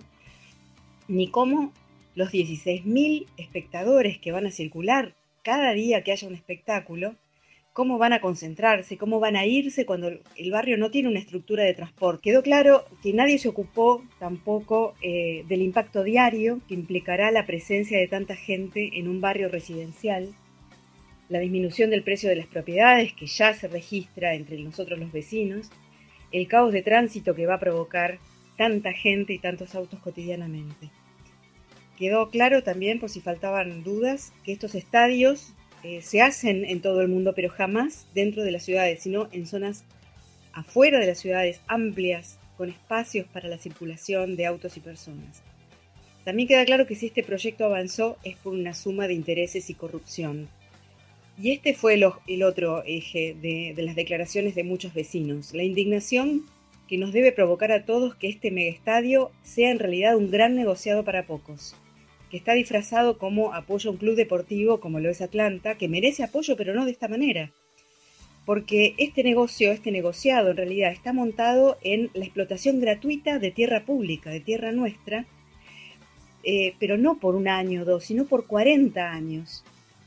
ni cómo los 16.000 espectadores que van a circular cada día que haya un espectáculo, cómo van a concentrarse, cómo van a irse cuando el barrio no tiene una estructura de transporte. Quedó claro que nadie se ocupó tampoco del impacto diario que implicará la presencia de tanta gente en un barrio residencial, la disminución del precio de las propiedades que ya se registra entre nosotros los vecinos, el caos de tránsito que va a provocar tanta gente y tantos autos cotidianamente. Quedó claro también, por si faltaban dudas, que estos estadios se hacen en todo el mundo, pero jamás dentro de las ciudades, sino en zonas afuera de las ciudades amplias, con espacios para la circulación de autos y personas. También queda claro que si este proyecto avanzó es por una suma de intereses y corrupción. Y este fue el otro eje de las declaraciones de muchos vecinos, la indignación que nos debe provocar a todos que este megaestadio sea en realidad un gran negociado para pocos, que está disfrazado como apoyo a un club deportivo como lo es Atlanta, que merece apoyo pero no de esta manera, porque este negociado en realidad está montado en la explotación gratuita de tierra pública, de tierra nuestra, pero no por 1 año o 2, sino por 40 años.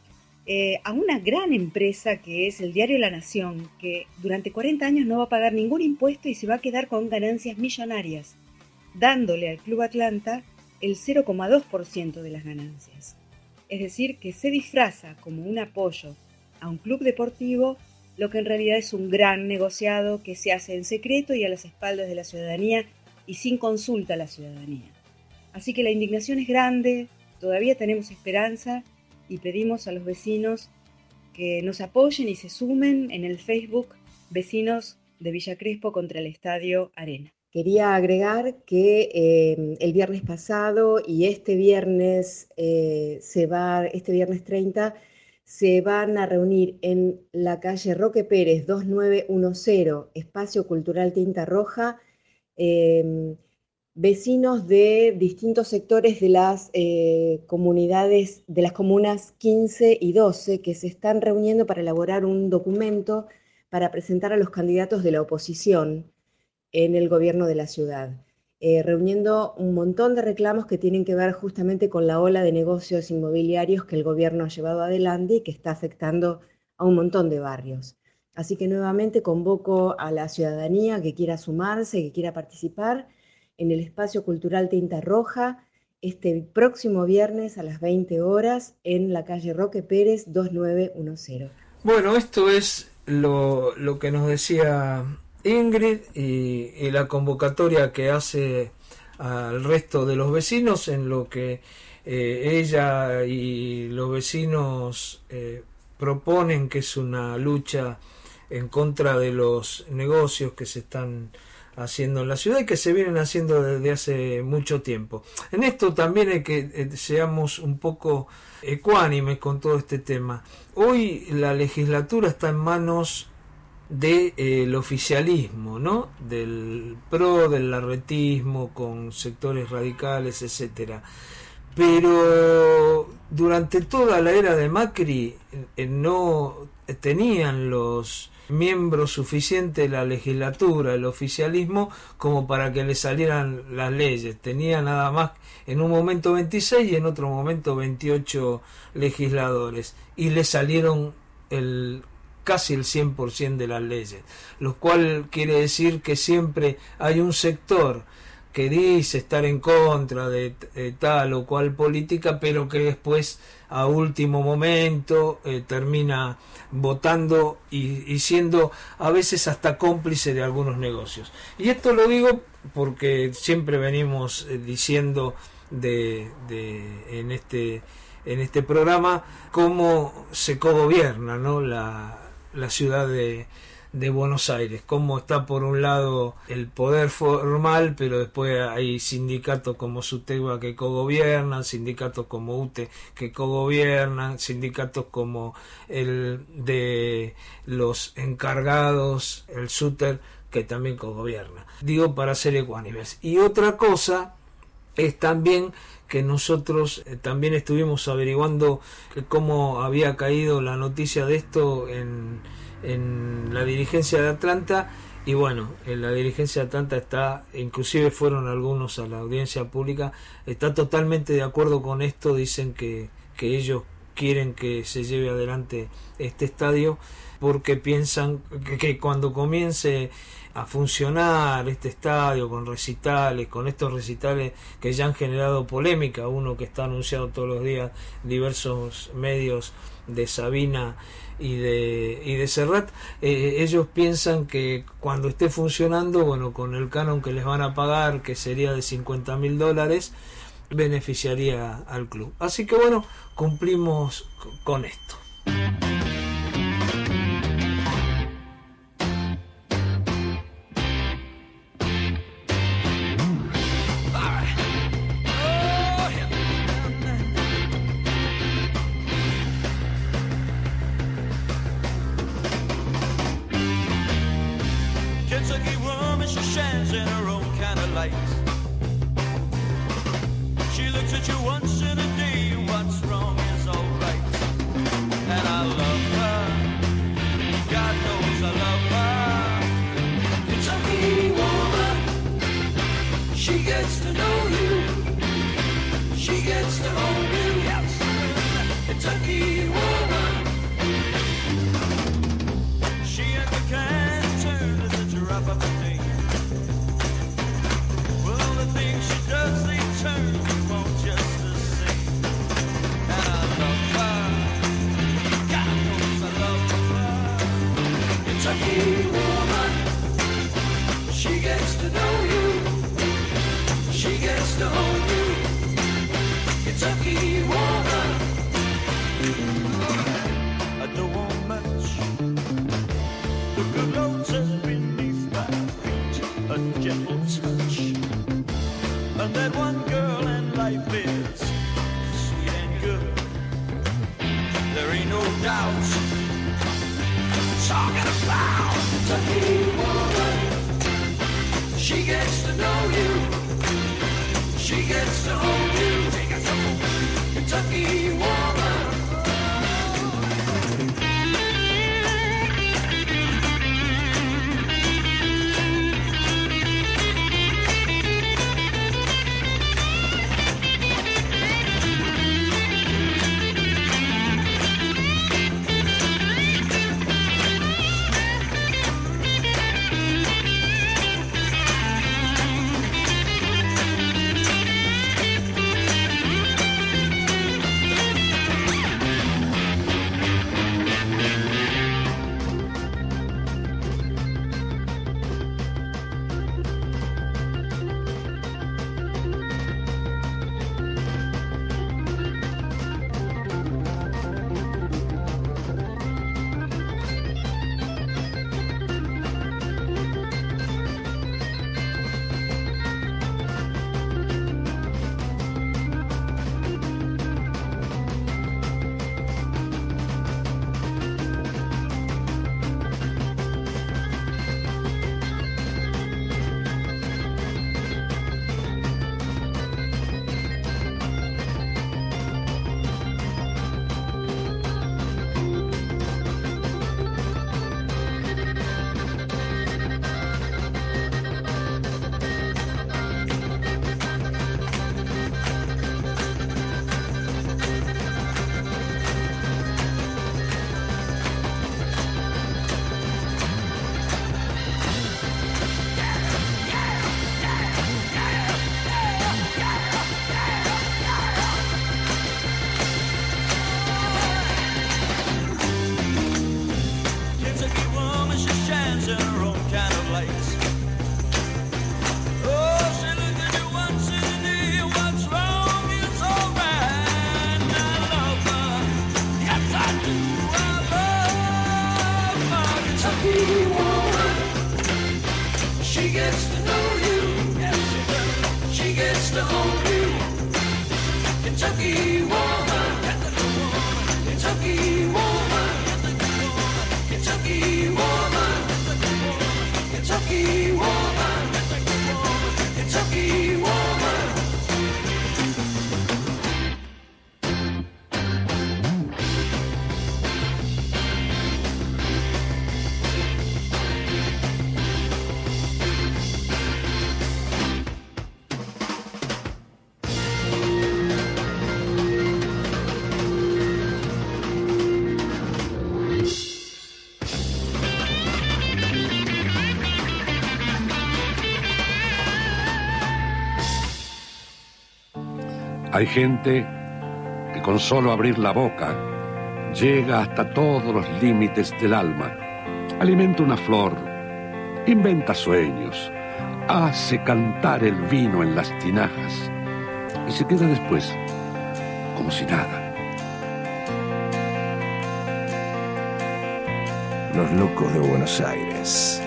A una gran empresa que es el diario La Nación, que durante 40 años no va a pagar ningún impuesto y se va a quedar con ganancias millonarias, dándole al Club Atlanta el 0,2% de las ganancias. Es decir, que se disfraza como un apoyo a un club deportivo, lo que en realidad es un gran negociado que se hace en secreto y a las espaldas de la ciudadanía y sin consulta a la ciudadanía. Así que la indignación es grande, todavía tenemos esperanza y pedimos a los vecinos que nos apoyen y se sumen en el Facebook Vecinos de Villa Crespo contra el Estadio Arena. Quería agregar que el viernes pasado y este viernes 30, se van a reunir en la calle Roque Pérez 2910, Espacio Cultural Tinta Roja, vecinos de distintos sectores de las comunidades, de las comunas 15 y 12, que se están reuniendo para elaborar un documento para presentar a los candidatos de la oposición en el gobierno de la ciudad, reuniendo un montón de reclamos que tienen que ver justamente con la ola de negocios inmobiliarios que el gobierno ha llevado adelante y que está afectando a un montón de barrios. Así que nuevamente convoco a la ciudadanía que quiera sumarse, que quiera participar en el Espacio Cultural Tinta Roja este próximo viernes a las 20 horas en la calle Roque Pérez 2910. Bueno, esto es lo que nos decía Ingrid y la convocatoria que hace al resto de los vecinos en lo que ella y los vecinos proponen, que es una lucha en contra de los negocios que se están haciendo en la ciudad y que se vienen haciendo desde hace mucho tiempo. En esto también hay que seamos un poco ecuánimes con todo este tema. Hoy la legislatura está en manos del oficialismo, ¿no? Del PRO, del larretismo, con sectores radicales, etcétera. Pero durante toda la era de Macri no tenían los miembros suficientes de la legislatura, el oficialismo, como para que le salieran las leyes. Tenía nada más en un momento 26 y en otro momento 28 legisladores, y le salieron casi el 100% de las leyes, lo cual quiere decir que siempre hay un sector que dice estar en contra de tal o cual política, pero que después a último momento termina votando y siendo a veces hasta cómplice de algunos negocios. Y esto lo digo porque siempre venimos diciendo en este programa cómo se cogobierna, ¿no? la ciudad de Buenos Aires, cómo está por un lado el poder formal, pero después hay sindicatos como SUTEBA que cogobiernan, sindicatos como UTE que cogobiernan, sindicatos como el de los encargados, el SUTER, que también cogobierna. Digo, para ser ecuánimes. Y otra cosa es también que nosotros también estuvimos averiguando cómo había caído la noticia de esto en la dirigencia de Atlanta, y bueno, en la dirigencia de Atlanta está, inclusive fueron algunos a la audiencia pública, está totalmente de acuerdo con esto. Dicen que ellos quieren que se lleve adelante este estadio porque piensan que cuando comience a funcionar este estadio con recitales, con estos recitales que ya han generado polémica, uno que está anunciado todos los días en diversos medios de Sabina y de Serrat, ellos piensan que cuando esté funcionando, bueno, con el canon que les van a pagar, que sería de $50.000, beneficiaría al club. Así que bueno, cumplimos con esto. Kentucky woman, she shines in her own kind of light. She looks at you once in a day, what's wrong is alright. And I love her, God knows I love her. Kentucky woman, she gets to know you, she gets to own you. Yes, Kentucky woman, she ain't the kind of turn that you wrap up a thing. Well, the things she does, they turn you on just the same. And I love her, God knows I love her. Kentucky woman, she gets to know you, she gets to own you. Kentucky woman, I don't want much. The good Lord says beneath my feet a gentle touch. And that one girl in life is sweet and good. There ain't no doubt. Talking about Kentucky woman, she gets to know you, she gets to own you. Kentucky woman. Hay gente que con solo abrir la boca llega hasta todos los límites del alma, alimenta una flor, inventa sueños, hace cantar el vino en las tinajas y se queda después como si nada. Los locos de Buenos Aires.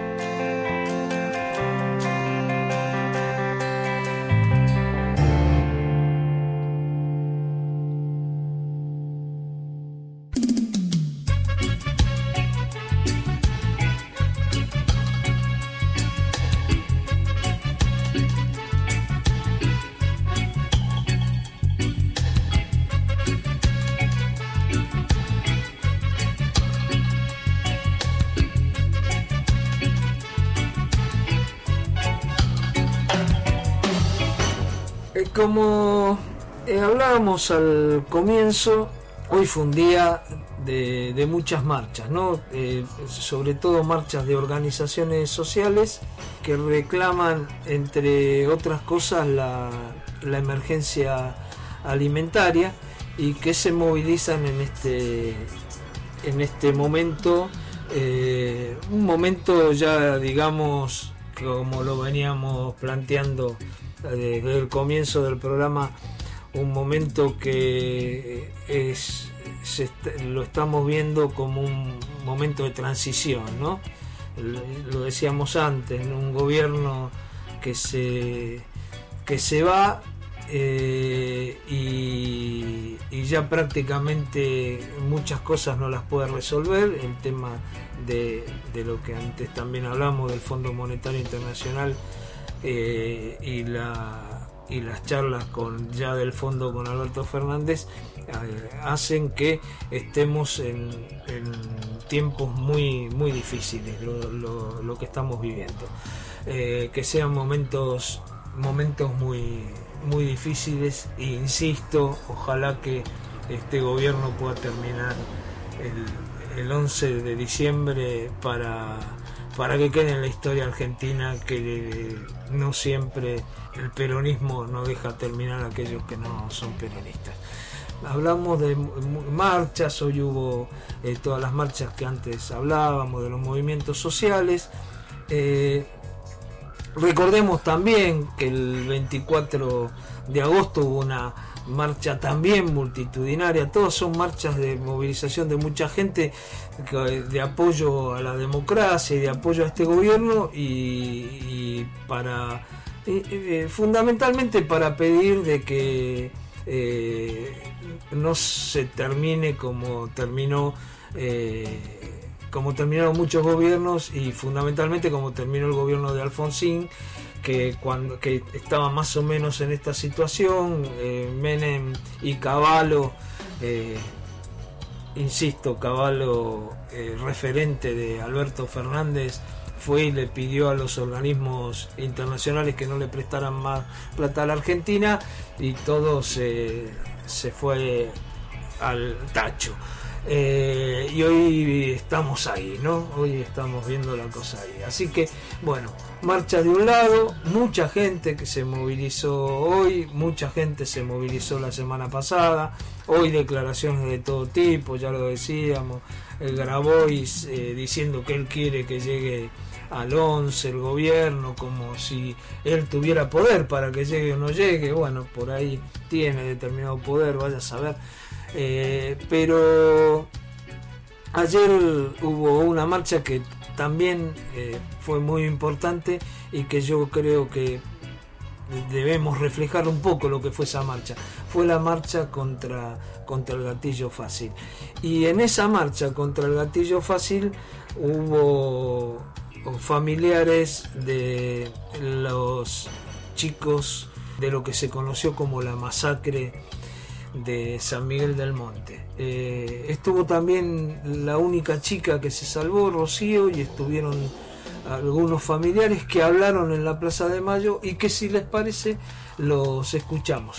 Como hablábamos al comienzo, hoy fue un día de muchas marchas, ¿no? Sobre todo marchas de organizaciones sociales que reclaman, entre otras cosas, la emergencia alimentaria y que se movilizan en este momento, un momento ya, digamos, como lo veníamos planteando desde el comienzo del programa, un momento que lo estamos viendo como un momento de transición, ¿no? Lo decíamos antes, ¿no? Un gobierno que se va y ya prácticamente muchas cosas no las puede resolver. El tema de lo que antes también hablamos del Fondo Monetario Internacional y las charlas ya del fondo con Alberto Fernández hacen que estemos en tiempos muy muy difíciles, lo que estamos viviendo, que sean momentos muy muy difíciles, e insisto, ojalá que este gobierno pueda terminar el 11 de diciembre para que quede en la historia argentina que no siempre el peronismo no deja terminar a aquellos que no son peronistas. Hablamos de marchas, hoy hubo todas las marchas que antes hablábamos, de los movimientos sociales. Recordemos también que el 24 de agosto hubo una marcha también multitudinaria. Todas son marchas de movilización de mucha gente, de apoyo a la democracia y de apoyo a este gobierno y para fundamentalmente para pedir de que no se termine como terminaron muchos gobiernos, y fundamentalmente como terminó el gobierno de Alfonsín, que estaba más o menos en esta situación. Menem y Cavallo, insisto, Cavallo, referente de Alberto Fernández, fue y le pidió a los organismos internacionales que no le prestaran más plata a la Argentina, y todo se fue al tacho. Y hoy estamos ahí, ¿no? Hoy estamos viendo la cosa ahí. Así que, bueno, marcha de un lado, mucha gente que se movilizó hoy, mucha gente se movilizó la semana pasada, hoy declaraciones de todo tipo, ya lo decíamos, el Grabois diciendo que él quiere que llegue al 11 el gobierno, como si él tuviera poder para que llegue o no llegue. Bueno, por ahí tiene determinado poder, vaya a saber. Pero ayer hubo una marcha que también fue muy importante y que yo creo que debemos reflejar un poco lo que fue esa marcha. Fue la marcha contra el gatillo fácil, y en esa marcha contra el gatillo fácil hubo familiares de los chicos de lo que se conoció como la masacre de San Miguel del Monte. Estuvo también la única chica que se salvó, Rocío, y estuvieron algunos familiares que hablaron en la Plaza de Mayo y que, si les parece, los escuchamos.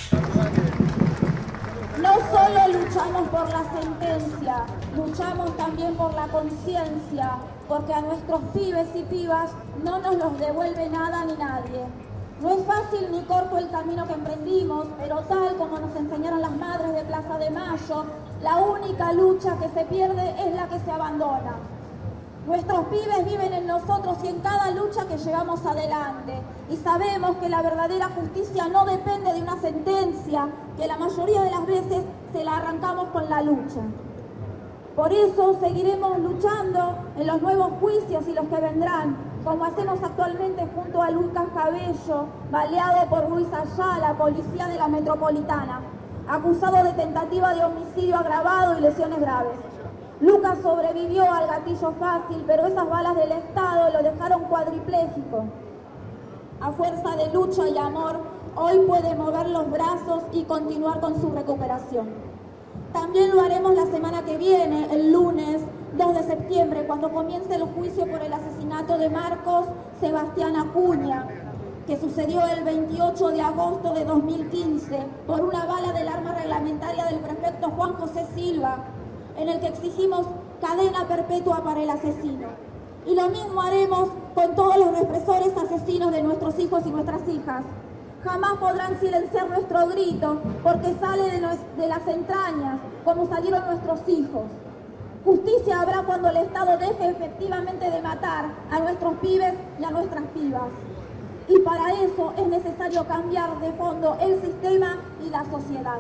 No solo luchamos por la sentencia, luchamos también por la conciencia, porque a nuestros pibes y pibas no nos los devuelve nada ni nadie. No es fácil ni corto el camino que emprendimos, pero tal como nos enseñaron las madres de Plaza de Mayo, la única lucha que se pierde es la que se abandona. Nuestros pibes viven en nosotros y en cada lucha que llevamos adelante. Y sabemos que la verdadera justicia no depende de una sentencia, que la mayoría de las veces se la arrancamos con la lucha. Por eso seguiremos luchando en los nuevos juicios y los que vendrán, como hacemos actualmente junto a Lucas Cabello, baleado por Luis Ayala, policía de la Metropolitana, acusado de tentativa de homicidio agravado y lesiones graves. Lucas sobrevivió al gatillo fácil, pero esas balas del Estado lo dejaron cuadripléjico. A fuerza de lucha y amor, hoy puede mover los brazos y continuar con su recuperación. También lo haremos la semana que viene, el lunes 2 de septiembre, cuando comience el juicio por el asesinato de Marcos Sebastián Acuña, que sucedió el 28 de agosto de 2015 por una bala del arma reglamentaria del prefecto Juan José Silva, en el que exigimos cadena perpetua para el asesino. Y lo mismo haremos con todos los represores asesinos de nuestros hijos y nuestras hijas. Jamás podrán silenciar nuestro grito, porque sale de las entrañas, como salieron nuestros hijos. Justicia habrá cuando el Estado deje efectivamente de matar a nuestros pibes y a nuestras pibas. Y para eso es necesario cambiar de fondo el sistema y la sociedad.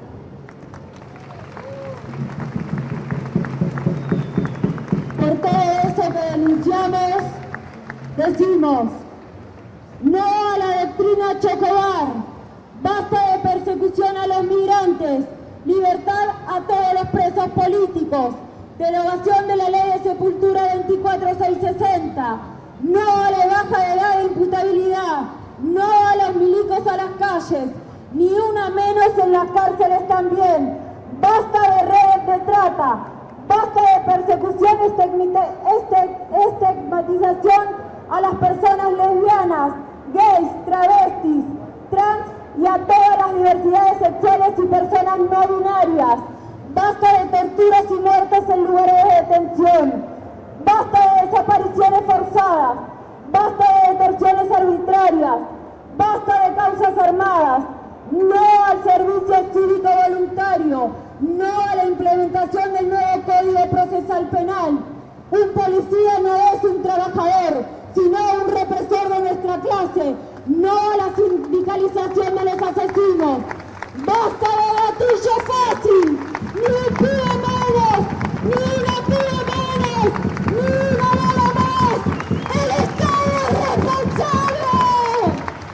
Por todo eso que denunciamos, decimos no a la doctrina Chocobar, basta de persecución a los migrantes, libertad a todos los presos políticos, derogación de la ley de sepultura 24660, no a la baja edad de imputabilidad, no a los milicos a las calles, ni una menos en las cárceles también, basta de redes de trata, basta de persecución y estigmatización a las personas lesbianas, gays, travestis, trans y a todas las diversidades sexuales y personas no binarias. Basta de torturas y muertes en lugares de detención. Basta de desapariciones forzadas. Basta de detenciones arbitrarias. Basta de causas armadas. No al servicio cívico voluntario. No a la implementación del nuevo Código Procesal Penal. Un policía no es un trabajador, sino un represor de nuestra clase. No a la sindicalización de los asesinos. ¡Basta de gatillo fácil! ¡Ni un pibe menos! ¡Ni una pibe menos! ¡Ni una bala más! ¡El Estado es responsable!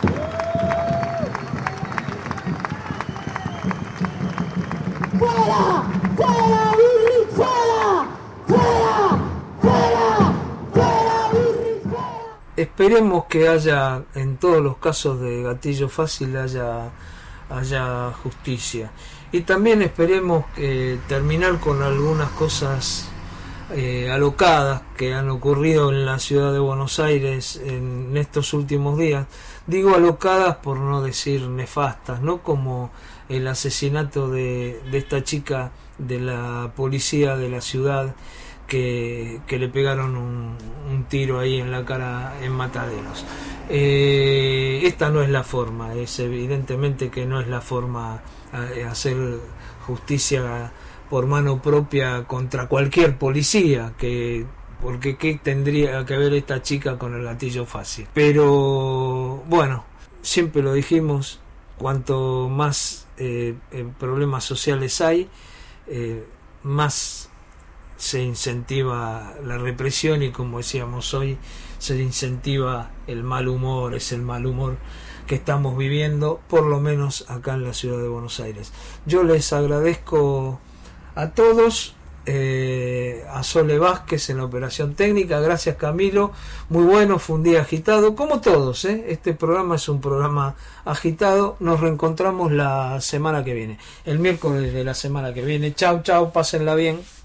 ¡Fuera! ¡Fuera, Birri! ¡Fuera! ¡Fuera! ¡Fuera! ¡Fuera, Birri! ¡Fuera! Esperemos que haya, en todos los casos de gatillo fácil, haya justicia. Y también esperemos terminar con algunas cosas alocadas que han ocurrido en la ciudad de Buenos Aires en estos últimos días. Digo alocadas por no decir nefastas, ¿no? Como el asesinato de esta chica de la policía de la ciudad que le pegaron un tiro ahí en la cara en Mataderos. Esta no es la forma, es evidentemente que no es la forma hacer justicia por mano propia contra cualquier policía, porque qué tendría que ver esta chica con el gatillo fácil. Pero bueno, siempre lo dijimos, cuanto más problemas sociales hay, más se incentiva la represión y, como decíamos hoy, se incentiva el mal humor. Es el mal humor que estamos viviendo, por lo menos acá en la ciudad de Buenos Aires. Yo les agradezco a todos, a Sole Vázquez en la operación técnica, gracias Camilo, muy bueno, fue un día agitado, como todos, este programa es un programa agitado. Nos reencontramos la semana que viene, el miércoles de la semana que viene. Chau, pásenla bien.